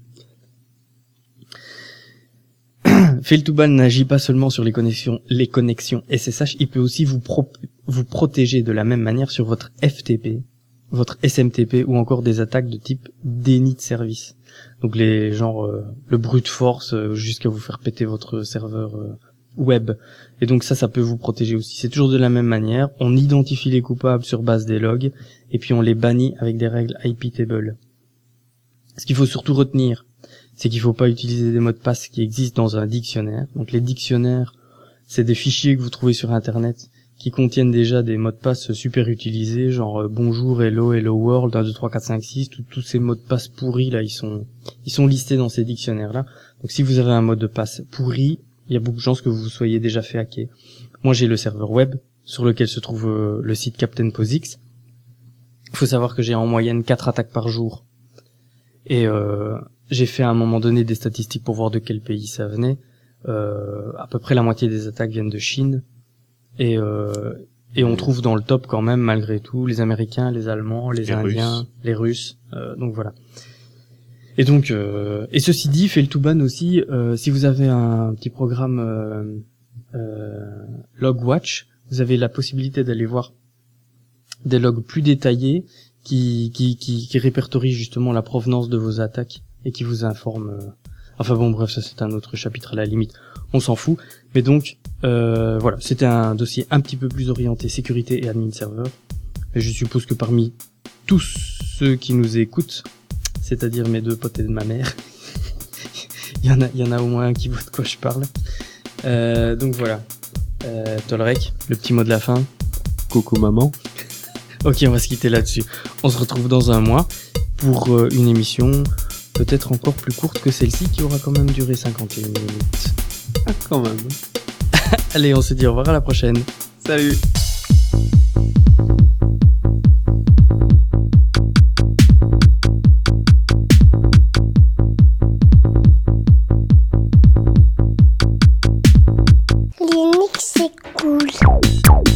Fail to ban n'agit pas seulement sur les connexions, les connexions S S H, il peut aussi vous pro- vous protéger de la même manière sur votre F T P, votre S M T P ou encore des attaques de type déni de service. Donc les genre euh, le brute force euh, jusqu'à vous faire péter votre serveur euh, web. Et donc ça, ça peut vous protéger aussi. C'est toujours de la même manière. On identifie les coupables sur base des logs et puis on les bannit avec des règles I P table. Ce qu'il faut surtout retenir, c'est qu'il faut pas utiliser des mots de passe qui existent dans un dictionnaire. Donc les dictionnaires, c'est des fichiers que vous trouvez sur Internet qui contiennent déjà des mots de passe super utilisés, genre euh, bonjour, hello, hello world, un, deux, trois, quatre, cinq, six, tous ces mots de passe pourris là, ils sont ils sont listés dans ces dictionnaires là. Donc si vous avez un mot de passe pourri, il y a beaucoup de chances que vous vous soyez déjà fait hacker. Moi j'ai le serveur web sur lequel se trouve euh, le site Captain POSIX. Il faut savoir que j'ai en moyenne quatre attaques par jour. Et euh, j'ai fait à un moment donné des statistiques pour voir de quel pays ça venait. Euh, à peu près la moitié des attaques viennent de Chine. Et euh, et on trouve dans le top quand même malgré tout les Américains, les Allemands, les, les Indiens, Russes. les Russes. Euh, donc voilà. Et donc euh, et ceci dit, fail to ban aussi. Euh, si vous avez un petit programme euh, euh, Logwatch, vous avez la possibilité d'aller voir des logs plus détaillés qui, qui, qui, qui répertorie justement la provenance de vos attaques et qui vous informe. Euh... Enfin bon, bref, ça c'est un autre chapitre à la limite. On s'en fout. Mais donc, euh, voilà, c'était un dossier un petit peu plus orienté sécurité et admin serveur. Et je suppose que parmi tous ceux qui nous écoutent, c'est-à-dire mes deux potes et de ma mère, il y en a, il y en a au moins un qui voit de quoi je parle. Euh, donc voilà. Euh, Tolrec, le petit mot de la fin. Coucou maman. Ok, on va se quitter là-dessus. On se retrouve dans un mois pour euh, une émission peut-être encore plus courte que celle-ci qui aura quand même duré cinquante et une minutes. Ah, quand même. Allez, on se dit au revoir, à la prochaine. Salut. Linux c'est cool.